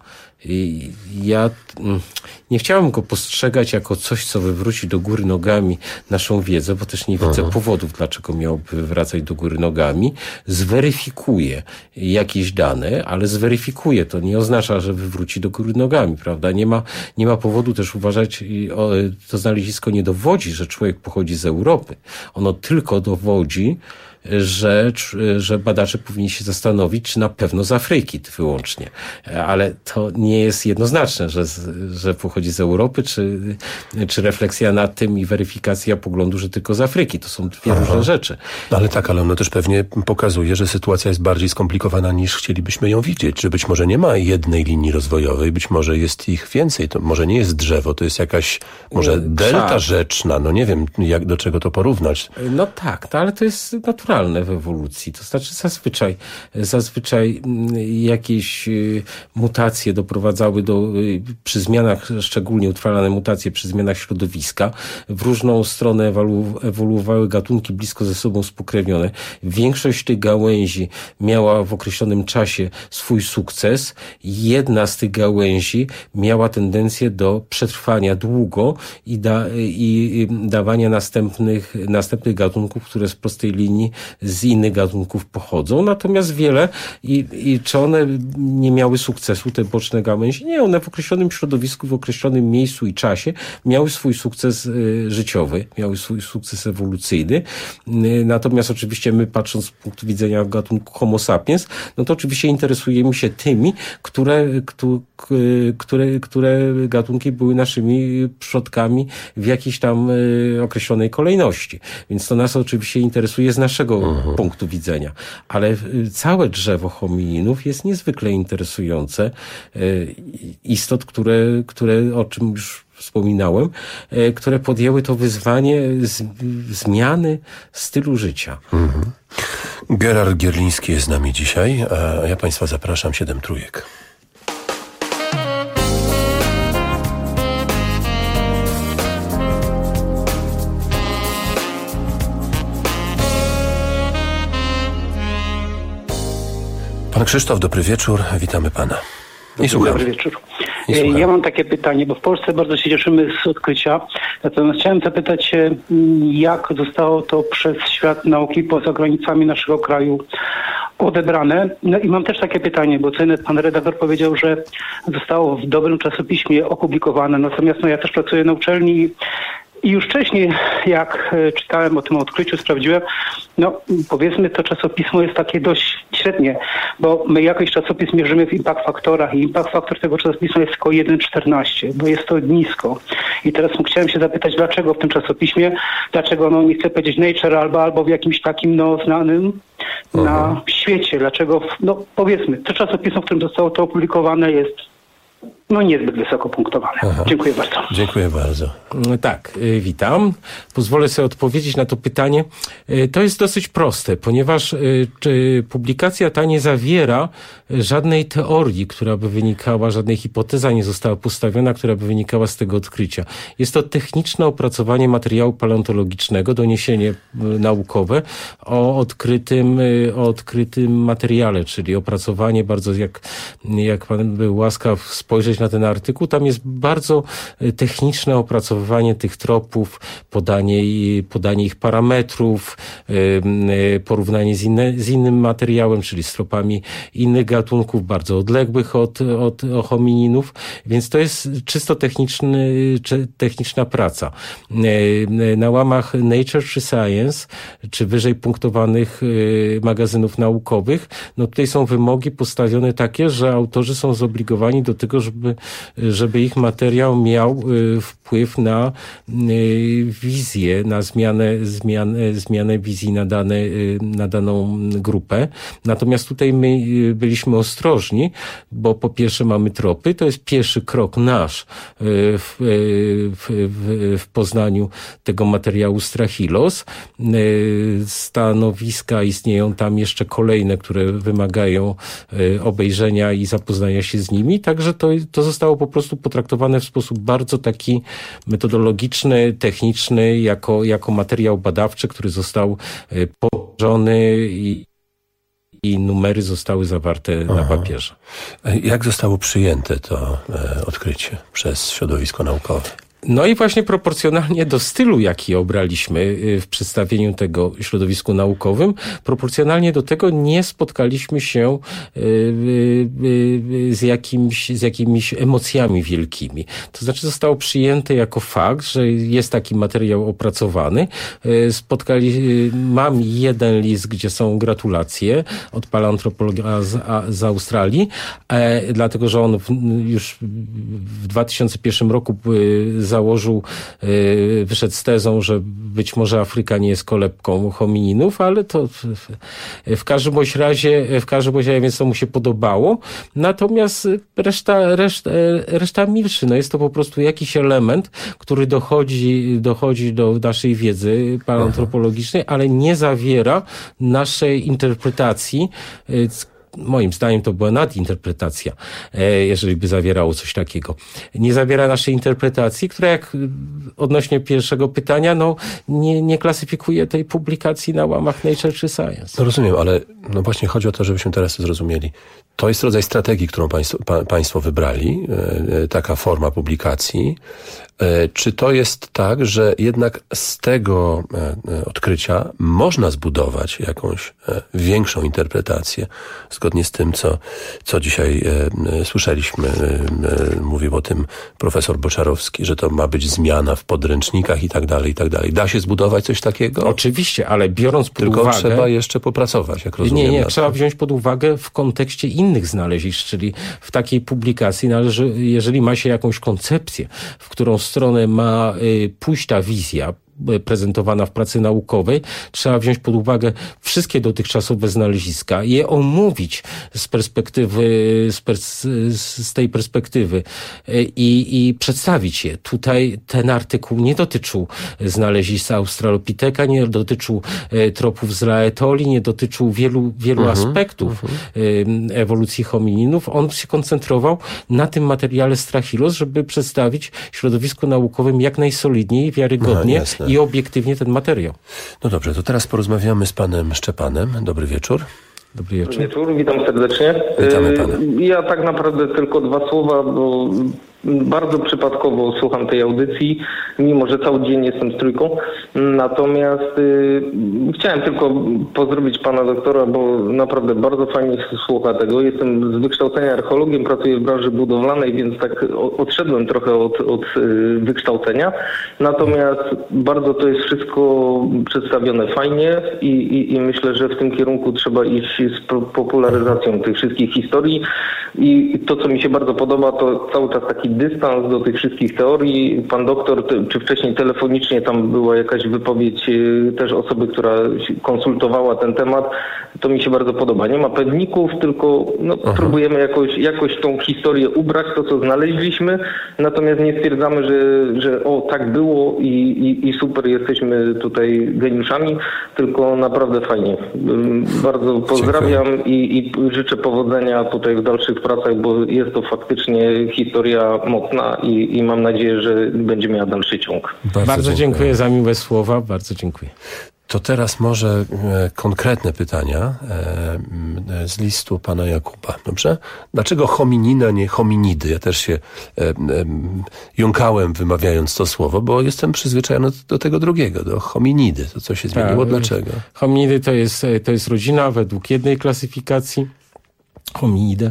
Ja nie chciałem go postrzegać jako coś, co wywróci do góry nogami naszą wiedzę, bo też nie widzę powodów, dlaczego miałby wracać do góry nogami. Zweryfikuje jakieś dane, ale zweryfikuje. To nie oznacza, że wywróci do góry nogami, prawda? Nie ma powodu też uważać, to znalezisko nie dowodzi, że człowiek pochodzi z Europy. Ono tylko dowodzi, że badacze powinni się zastanowić, czy na pewno z Afryki wyłącznie. Ale to nie jest jednoznaczne, że pochodzi z Europy, czy refleksja nad tym i weryfikacja poglądu, że tylko z Afryki. To są dwie różne rzeczy. Ale tak, ale ono też pewnie pokazuje, że sytuacja jest bardziej skomplikowana niż chcielibyśmy ją widzieć. Że być może nie ma jednej linii rozwojowej, być może jest ich więcej. To może nie jest drzewo, to jest jakaś może delta rzeczna. No nie wiem, do czego to porównać. No tak, ale to jest naturalne w ewolucji. To znaczy zazwyczaj jakieś mutacje doprowadzały przy zmianach, szczególnie utrwalane mutacje przy zmianach środowiska, w różną stronę ewoluowały gatunki blisko ze sobą spokrewnione. Większość tych gałęzi miała w określonym czasie swój sukces. Jedna z tych gałęzi miała tendencję do przetrwania długo i dawania następnych gatunków, które z prostej linii z innych gatunków pochodzą. Natomiast wiele czy one nie miały sukcesu, te boczne gałęzi? Nie, one w określonym środowisku, w określonym miejscu i czasie miały swój sukces życiowy, miały swój sukces ewolucyjny. Natomiast oczywiście my, patrząc z punktu widzenia gatunku Homo sapiens, no to oczywiście interesujemy się tymi, które gatunki były naszymi przodkami w jakiejś tam określonej kolejności. Więc to nas oczywiście interesuje z naszego punktu widzenia. Ale całe drzewo homininów jest niezwykle interesujące. Istot, które o czym już wspominałem, które podjęły to wyzwanie zmiany stylu życia. Gerard Gierliński jest z nami dzisiaj, a ja Państwa zapraszam 7 trójek. Pan Krzysztof, dobry wieczór, witamy Pana. Dobry wieczór. Ja mam takie pytanie, bo w Polsce bardzo się cieszymy z odkrycia, natomiast chciałem zapytać się, jak zostało to przez świat nauki poza granicami naszego kraju odebrane. No i mam też takie pytanie, bo pan redaktor powiedział, że zostało w dobrym czasopiśmie opublikowane, natomiast ja też pracuję na uczelni i już wcześniej, jak czytałem o tym odkryciu, sprawdziłem, powiedzmy, to czasopismo jest takie dość średnie, bo my jakiś czasopis mierzymy w impact faktorach i impact faktor tego czasopisma jest tylko 1,14, bo jest to nisko. I teraz chciałem się zapytać, dlaczego w tym czasopiśmie, dlaczego, nie chcę powiedzieć Nature albo w jakimś takim, znanym na świecie, dlaczego, powiedzmy, to czasopismo, w którym zostało to opublikowane, jest niezbyt wysoko punktowane. Dziękuję bardzo. Dziękuję bardzo. Tak, witam. Pozwolę sobie odpowiedzieć na to pytanie. To jest dosyć proste, ponieważ publikacja ta nie zawiera żadnej teorii, która by wynikała, żadnej hipoteza nie została postawiona, która by wynikała z tego odkrycia. Jest to techniczne opracowanie materiału paleontologicznego, doniesienie naukowe o odkrytym materiale, czyli opracowanie bardzo, jak pan był łaskaw spojrzeć na ten artykuł, tam jest bardzo techniczne opracowywanie tych tropów, podanie ich parametrów, porównanie z innym materiałem, czyli z tropami innych gatunków, bardzo odległych od homininów, więc to jest czysto techniczna praca. Na łamach Nature czy Science, czy wyżej punktowanych magazynów naukowych, tutaj są wymogi postawione takie, że autorzy są zobligowani do tego, żeby ich materiał miał wpływ na wizję, na zmianę wizji na daną grupę. Natomiast tutaj my byliśmy ostrożni, bo po pierwsze mamy tropy, to jest pierwszy krok nasz w poznaniu tego materiału Strachilos. Stanowiska istnieją tam jeszcze kolejne, które wymagają obejrzenia i zapoznania się z nimi, także to zostało po prostu potraktowane w sposób bardzo taki metodologiczny, techniczny, jako materiał badawczy, który został położony i numery zostały zawarte na papierze. Jak zostało przyjęte to odkrycie przez środowisko naukowe? No i właśnie proporcjonalnie do stylu, jaki obraliśmy w przedstawieniu tego środowisku naukowym, proporcjonalnie do tego nie spotkaliśmy się z jakimiś emocjami wielkimi. To znaczy zostało przyjęte jako fakt, że jest taki materiał opracowany. Mam jeden list, gdzie są gratulacje od paleoantropologa z Australii, dlatego, że on już w 2001 roku wyszedł z tezą, że być może Afryka nie jest kolebką homininów, ale to w każdym bądź razie więc to mu się podobało. Natomiast reszta milczy. No jest to po prostu jakiś element, który dochodzi do naszej wiedzy paleoantropologicznej, ale nie zawiera naszej interpretacji. Moim zdaniem to była nadinterpretacja, jeżeli by zawierało coś takiego. Nie zawiera naszej interpretacji, która jak odnośnie pierwszego pytania, nie klasyfikuje tej publikacji na łamach Nature czy Science. No rozumiem, ale właśnie chodzi o to, żebyśmy teraz to zrozumieli. To jest rodzaj strategii, którą państwo wybrali, taka forma publikacji. Czy to jest tak, że jednak z tego odkrycia można zbudować jakąś większą interpretację, zgodnie z tym, co dzisiaj słyszeliśmy, mówił o tym profesor Boczarowski, że to ma być zmiana w podręcznikach i tak dalej, i tak dalej. Da się zbudować coś takiego? Oczywiście, ale biorąc pod uwagę... Tylko trzeba jeszcze popracować, jak rozumiem. Nie, trzeba wziąć pod uwagę w kontekście innych znalezisk, czyli w takiej publikacji należy, jeżeli ma się jakąś koncepcję, w którą stronę ma pójść ta wizja prezentowana w pracy naukowej, trzeba wziąć pod uwagę wszystkie dotychczasowe znaleziska, je omówić z tej perspektywy i przedstawić je. Tutaj ten artykuł nie dotyczył znalezisk Australopitheka, nie dotyczył tropów z Laetoli, nie dotyczył wielu aspektów ewolucji homininów. On się koncentrował na tym materiale Strachilos, żeby przedstawić środowisku naukowym jak najsolidniej, wiarygodnie i obiektywnie ten materiał. No dobrze, to teraz porozmawiamy z panem Szczepanem. Dobry wieczór. Dobry wieczór, witam serdecznie. Witamy pana. Ja tak naprawdę tylko 2 słowa, bo bardzo przypadkowo słucham tej audycji, mimo że cały dzień jestem z Trójką. Natomiast chciałem tylko pozdrowić pana doktora, bo naprawdę bardzo fajnie słucha tego. Jestem z wykształcenia archeologiem, pracuję w branży budowlanej, więc tak odszedłem trochę od wykształcenia. Natomiast bardzo to jest wszystko przedstawione fajnie i myślę, że w tym kierunku trzeba iść z popularyzacją tych wszystkich historii. I to, co mi się bardzo podoba, to cały czas taki dystans do tych wszystkich teorii. Pan doktor, czy wcześniej telefonicznie tam była jakaś wypowiedź też osoby, która konsultowała ten temat, to mi się bardzo podoba. Nie ma pewników, tylko próbujemy jakoś tą historię ubrać, to co znaleźliśmy, natomiast nie stwierdzamy, że tak było i super, jesteśmy tutaj geniuszami, tylko naprawdę fajnie. Bardzo pozdrawiam i życzę powodzenia tutaj w dalszych pracach, bo jest to faktycznie historia mocna i mam nadzieję, że będzie miała dalszy ciąg. Bardzo dziękuję za miłe słowa, bardzo dziękuję. To teraz może konkretne pytania z listu pana Jakuba. Dobrze? Dlaczego hominina, nie hominidy? Ja też się jąkałem wymawiając to słowo, bo jestem przyzwyczajony do tego drugiego, do hominidy. To co się zmieniło? Dlaczego? Hominidy to jest rodzina według jednej klasyfikacji. Hominidy.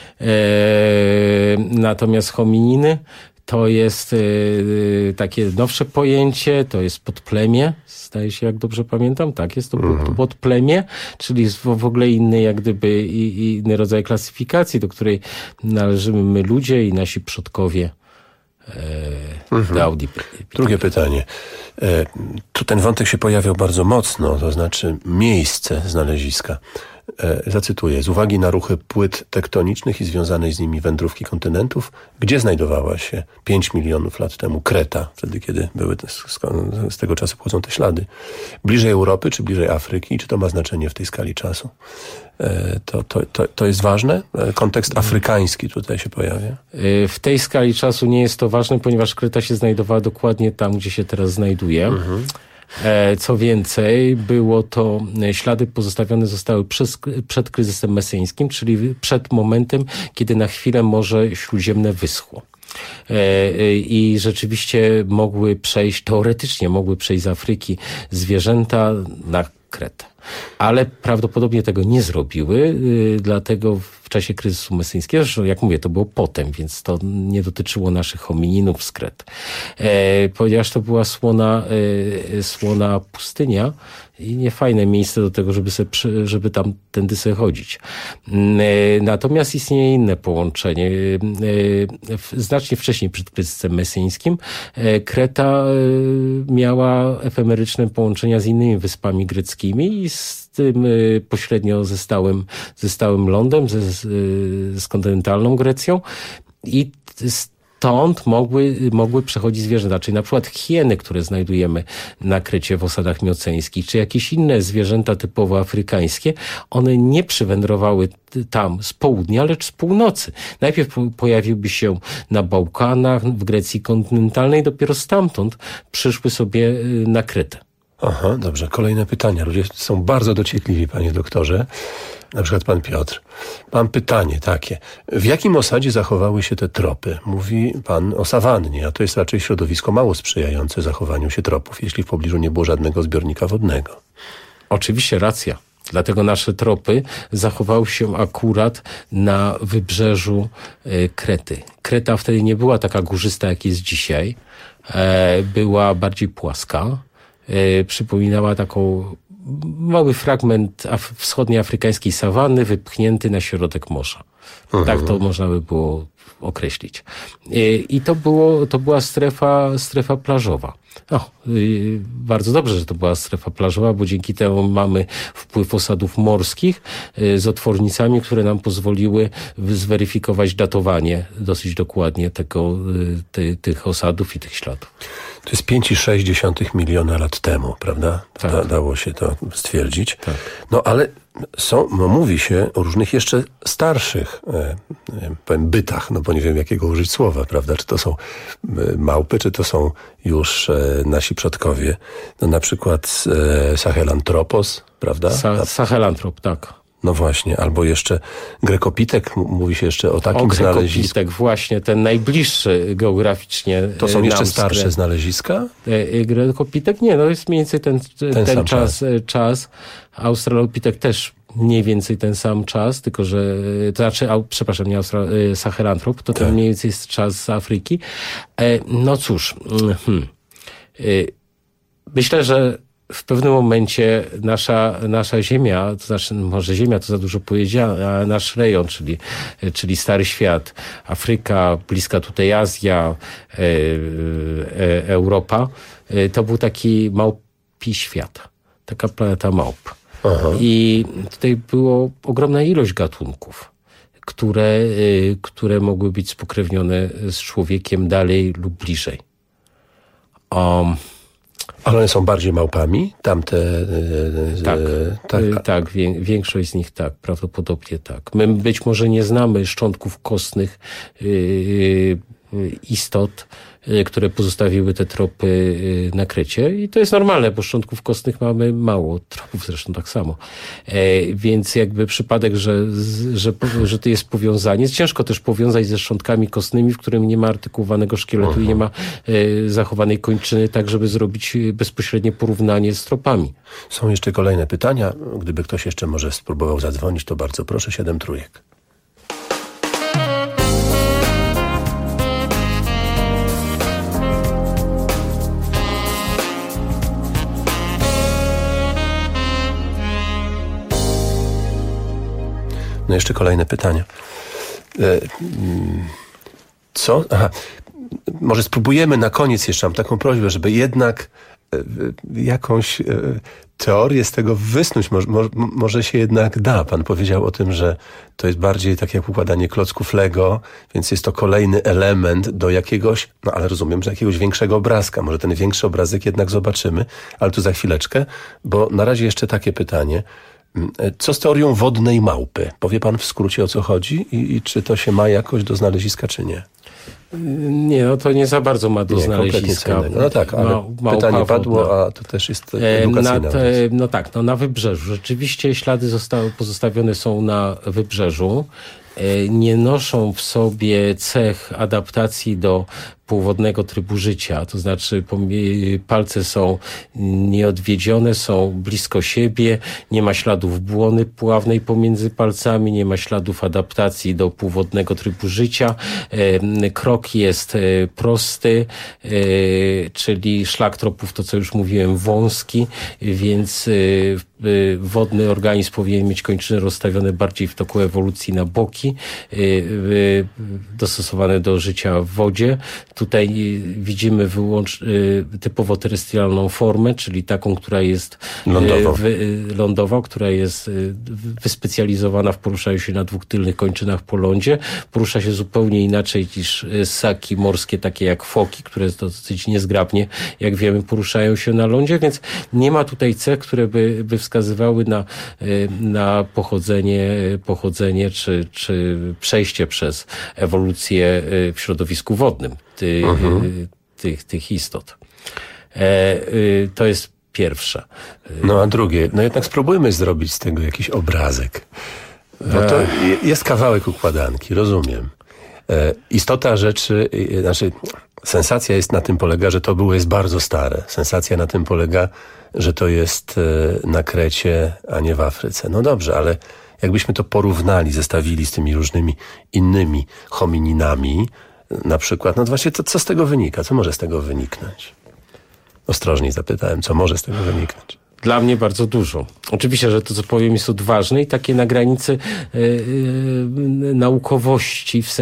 Natomiast homininy to jest takie nowsze pojęcie, to jest podplemię, zdaje się, jak dobrze pamiętam, tak, jest to podplemię, czyli jest w ogóle inny, jak gdyby inny rodzaj klasyfikacji, do której należymy my ludzie i nasi przodkowie. Drugie pytanie. Tu ten wątek się pojawiał bardzo mocno, to znaczy miejsce znaleziska. Zacytuję. Z uwagi na ruchy płyt tektonicznych i związanej z nimi wędrówki kontynentów, gdzie znajdowała się 5 milionów lat temu Kreta, wtedy kiedy były z tego czasu pochodzą te ślady. Bliżej Europy czy bliżej Afryki? Czy to ma znaczenie w tej skali czasu? To jest ważne? Kontekst afrykański tutaj się pojawia? W tej skali czasu nie jest to ważne, ponieważ Kreta się znajdowała dokładnie tam, gdzie się teraz znajduje. Co więcej, było to, ślady pozostawione zostały przed kryzysem mesyńskim, czyli przed momentem, kiedy na chwilę Morze Śródziemne wyschło. I rzeczywiście teoretycznie mogły przejść z Afryki zwierzęta na Kretę. Ale prawdopodobnie tego nie zrobiły, dlatego w czasie kryzysu mesyńskiego, zresztą jak mówię, to było potem, więc to nie dotyczyło naszych homininów z Krety. Ponieważ to była słona pustynia i niefajne miejsce do tego, żeby tam tędy sobie chodzić. Natomiast istnieje inne połączenie. Znacznie wcześniej, przed kryzysem mesyńskim, Kreta miała efemeryczne połączenia z innymi wyspami greckimi i z tym pośrednio ze stałym lądem, z kontynentalną Grecją i stąd mogły przechodzić zwierzęta, czyli na przykład hieny, które znajdujemy na Krecie w osadach mioceńskich, czy jakieś inne zwierzęta typowo afrykańskie, one nie przywędrowały tam z południa, lecz z północy. Najpierw pojawiłby się na Bałkanach, w Grecji kontynentalnej, dopiero stamtąd przyszły sobie na Kretę. Aha, dobrze. Kolejne pytania. Ludzie są bardzo dociekliwi, panie doktorze. Na przykład pan Piotr. Mam pytanie takie. W jakim osadzie zachowały się te tropy? Mówi pan o sawannie, a to jest raczej środowisko mało sprzyjające zachowaniu się tropów, jeśli w pobliżu nie było żadnego zbiornika wodnego. Oczywiście racja. Dlatego nasze tropy zachowały się akurat na wybrzeżu Krety. Kreta wtedy nie była taka górzysta, jak jest dzisiaj. Była bardziej płaska. Przypominała taką mały fragment wschodniej afrykańskiej sawanny wypchnięty na środek morza. Tak to można by było określić. I to była strefa plażowa. Bardzo dobrze, że to była strefa plażowa, bo dzięki temu mamy wpływ osadów morskich z otwornicami, które nam pozwoliły zweryfikować datowanie dosyć dokładnie tych osadów i tych śladów. To jest 5,6 miliona lat temu, prawda? Tak. Dało się to stwierdzić. Tak. No ale mówi się o różnych jeszcze starszych powiem bytach, no bo nie wiem jakiego użyć słowa, prawda? Czy to są małpy, czy to są już nasi przodkowie. No na przykład Sahelanthropos, prawda? Sahelantrop, tak. No właśnie, albo jeszcze Grekopitek, mówi się jeszcze o takim znalezisku. Grekopitek, właśnie, ten najbliższy geograficznie. To są jeszcze starsze znaleziska? Grekopitek nie, no jest mniej więcej ten czas. Australopitek też mniej więcej ten sam czas, tylko że, Sahelantrop, to ten mniej więcej jest czas z Afryki. No cóż, myślę, że w pewnym momencie nasza ziemia, to znaczy może ziemia to za dużo powiedziane, a nasz rejon, czyli Stary Świat, Afryka, bliska tutaj Azja, Europa, to był taki małpi świat, taka planeta małp. Aha. I tutaj było ogromna ilość gatunków, które mogły być spokrewnione z człowiekiem dalej lub bliżej. Ale one są bardziej małpami? Tamte... Tak, większość z nich tak, prawdopodobnie tak. My być może nie znamy szczątków kostnych istot, które pozostawiły te tropy na Krecie i to jest normalne, bo szczątków kostnych mamy mało, tropów zresztą tak samo. Więc jakby przypadek, że to jest powiązanie. Jest ciężko też powiązać ze szczątkami kostnymi, w którym nie ma artykułowanego szkieletu i nie ma zachowanej kończyny, tak żeby zrobić bezpośrednie porównanie z tropami. Są jeszcze kolejne pytania. Gdyby ktoś jeszcze może spróbował zadzwonić, to bardzo proszę, 7 trójek. No jeszcze kolejne pytania. Co? Aha. Może spróbujemy na koniec jeszcze, mam taką prośbę, żeby jednak jakąś teorię z tego wysnuć. Może się jednak da. Pan powiedział o tym, że to jest bardziej tak jak układanie klocków Lego, więc jest to kolejny element do jakiegoś, no ale rozumiem, że jakiegoś większego obrazka. Może ten większy obrazek jednak zobaczymy, ale tu za chwileczkę, bo na razie jeszcze takie pytanie. Co z teorią wodnej małpy? Powie pan w skrócie, o co chodzi i czy to się ma jakoś do znaleziska, czy nie? Nie, no to nie za bardzo ma do znaleziska. No tak, ale pytanie padło, a to też jest edukacyjne. No tak, na wybrzeżu. Rzeczywiście ślady pozostawione są na wybrzeżu. Nie noszą w sobie cech adaptacji do półwodnego trybu życia, to znaczy palce są nieodwiedzione, są blisko siebie, nie ma śladów błony pławnej pomiędzy palcami, nie ma śladów adaptacji do półwodnego trybu życia. Krok jest prosty, czyli szlak tropów, to co już mówiłem, wąski, więc wodny organizm powinien mieć kończyny rozstawione bardziej w toku ewolucji na boki, dostosowane do życia w wodzie. Tutaj widzimy typowo terestrialną formę, czyli taką, która jest lądowa, która jest wyspecjalizowana w poruszaniu się na dwóch tylnych kończynach po lądzie. Porusza się zupełnie inaczej niż ssaki morskie, takie jak foki, które dosyć niezgrabnie, jak wiemy, poruszają się na lądzie, więc nie ma tutaj cech, które by wskazywały na pochodzenie czy przejście przez ewolucję w środowisku wodnym tych istot. To jest pierwsze. No a drugie, jednak spróbujmy zrobić z tego jakiś obrazek. Bo to jest kawałek układanki, rozumiem. Istota rzeczy, sensacja na tym polega, że to jest bardzo stare. Sensacja na tym polega, że to jest na Krecie, a nie w Afryce. No dobrze, ale jakbyśmy to porównali, zestawili z tymi różnymi innymi homininami, na przykład, właśnie co z tego wynika? Co może z tego wyniknąć? Ostrożniej zapytałem, co może z tego wyniknąć? Dla mnie bardzo dużo. Oczywiście, że to, co powiem, jest odważne i takie na granicy naukowości, w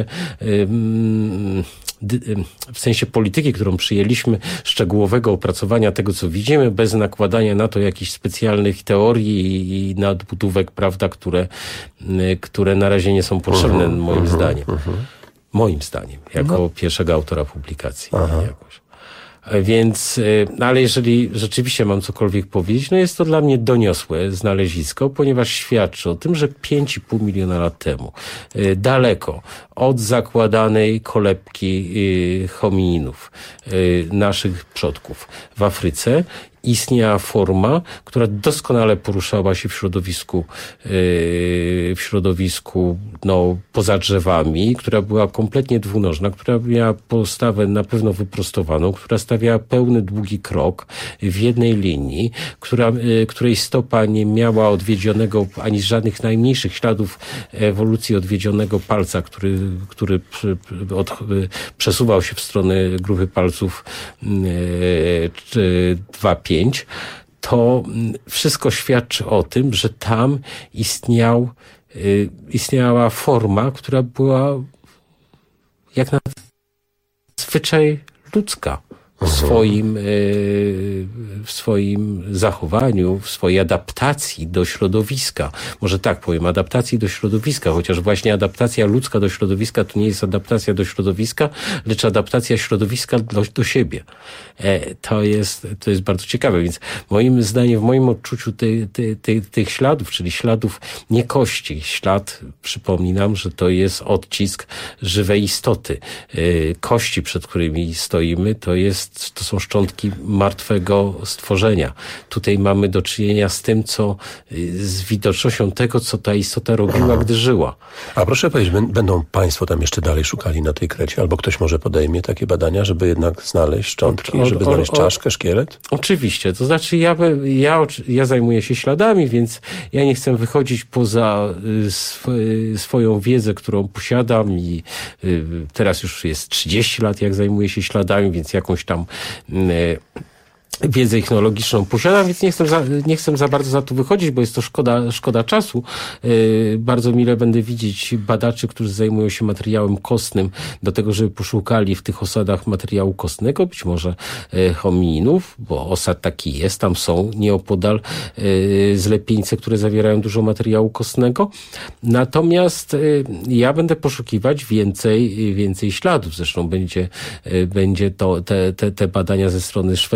sensie polityki, którą przyjęliśmy, szczegółowego opracowania tego, co widzimy, bez nakładania na to jakichś specjalnych teorii i nadbudówek, prawda, które na razie nie są potrzebne, moim zdaniem. Moim zdaniem, jako pierwszego autora publikacji. Jakoś. Więc, ale jeżeli rzeczywiście mam cokolwiek powiedzieć, jest to dla mnie doniosłe znalezisko, ponieważ świadczy o tym, że 5,5 miliona lat temu, daleko od zakładanej kolebki homininów, naszych przodków w Afryce, istniała forma, która doskonale poruszała się w środowisku poza drzewami, która była kompletnie dwunożna, która miała postawę na pewno wyprostowaną, która stawiała pełny, długi krok w jednej linii, której stopa nie miała odwiedzionego ani żadnych najmniejszych śladów ewolucji odwiedzionego palca, który przesuwał się w stronę grupy palców 2-5, to wszystko świadczy o tym, że tam istniała forma, która była jak nadzwyczaj ludzka w swoim zachowaniu, w swojej adaptacji do środowiska. Może tak powiem, adaptacji do środowiska, chociaż właśnie adaptacja ludzka do środowiska to nie jest adaptacja do środowiska, lecz adaptacja środowiska do siebie. To jest bardzo ciekawe, więc moim zdaniem, w moim odczuciu tych śladów, czyli śladów nie kości, przypominam, że to jest odcisk żywej istoty. Kości, przed którymi stoimy, to są szczątki martwego stworzenia. Tutaj mamy do czynienia z tym, z widocznością tego, co ta istota robiła, gdy żyła. A proszę powiedzieć, będą państwo tam jeszcze dalej szukali na tej Krecie? Albo ktoś może podejmie takie badania, żeby jednak znaleźć szczątki, żeby znaleźć czaszkę, szkielet? Oczywiście. To znaczy ja zajmuję się śladami, więc ja nie chcę wychodzić poza swoją wiedzę, którą posiadam i teraz już jest 30 lat, jak zajmuję się śladami, więc jakąś tam wiedzę ichnologiczną posiadam, więc nie chcę za bardzo za to wychodzić, bo jest to szkoda czasu. Bardzo mile będę widzieć badaczy, którzy zajmują się materiałem kostnym, do tego, żeby poszukali w tych osadach materiału kostnego, być może homininów, bo osad taki jest, tam są nieopodal zlepieńce, które zawierają dużo materiału kostnego. Natomiast ja będę poszukiwać więcej śladów. Zresztą będzie te badania ze strony szwedzkiej prowadzone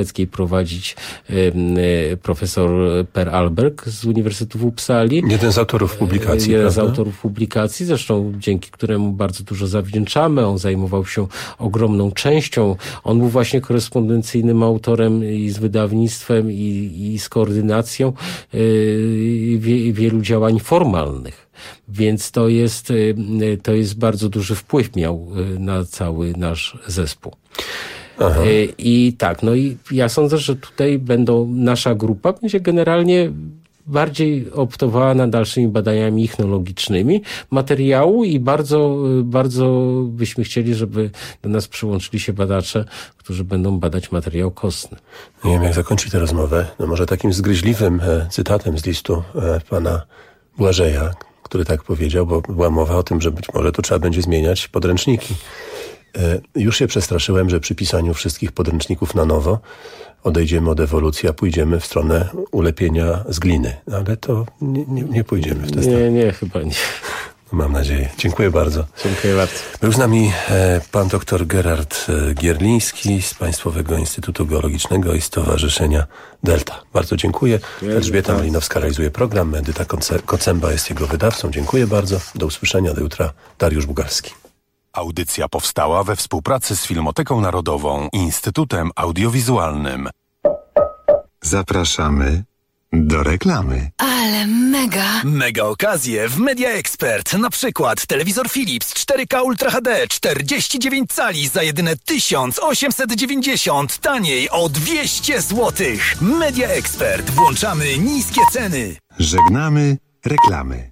prowadzić profesor Per Alberg z Uniwersytetu w Uppsali. Jeden z autorów publikacji. Jeden z autorów publikacji, zresztą dzięki któremu bardzo dużo zawdzięczamy. On zajmował się ogromną częścią. On był właśnie korespondencyjnym autorem i z wydawnictwem, i z koordynacją wielu działań formalnych. Więc to jest bardzo duży wpływ miał na cały nasz zespół. Aha. I tak, no i ja sądzę, że tutaj nasza grupa będzie generalnie bardziej optowała nad dalszymi badaniami ichnologicznymi materiału i bardzo, bardzo byśmy chcieli, żeby do nas przyłączyli się badacze, którzy będą badać materiał kostny. Nie wiem, jak zakończyć tę rozmowę. No może takim zgryźliwym cytatem z listu pana Błażeja, który tak powiedział, bo była mowa o tym, że być może tu trzeba będzie zmieniać podręczniki. Już się przestraszyłem, że przy pisaniu wszystkich podręczników na nowo odejdziemy od ewolucji, a pójdziemy w stronę ulepienia z gliny. Ale to nie pójdziemy w tę stronę. Nie, chyba nie. Mam nadzieję. Dziękuję bardzo. Dziękuję bardzo. Był z nami pan dr Gerard Gierliński z Państwowego Instytutu Geologicznego i Stowarzyszenia Delta. Bardzo dziękuję. Elżbieta Malinowska realizuje program. Edyta Kocemba jest jego wydawcą. Dziękuję bardzo. Do usłyszenia. Do jutra. Dariusz Bugalski. Audycja powstała we współpracy z Filmoteką Narodową i Instytutem Audiowizualnym. Zapraszamy do reklamy. Ale mega! Mega okazje w Media Expert. Na przykład telewizor Philips 4K Ultra HD 49 cali za jedyne 1890. Taniej o 200 zł. Media Expert. Włączamy niskie ceny. Żegnamy reklamy.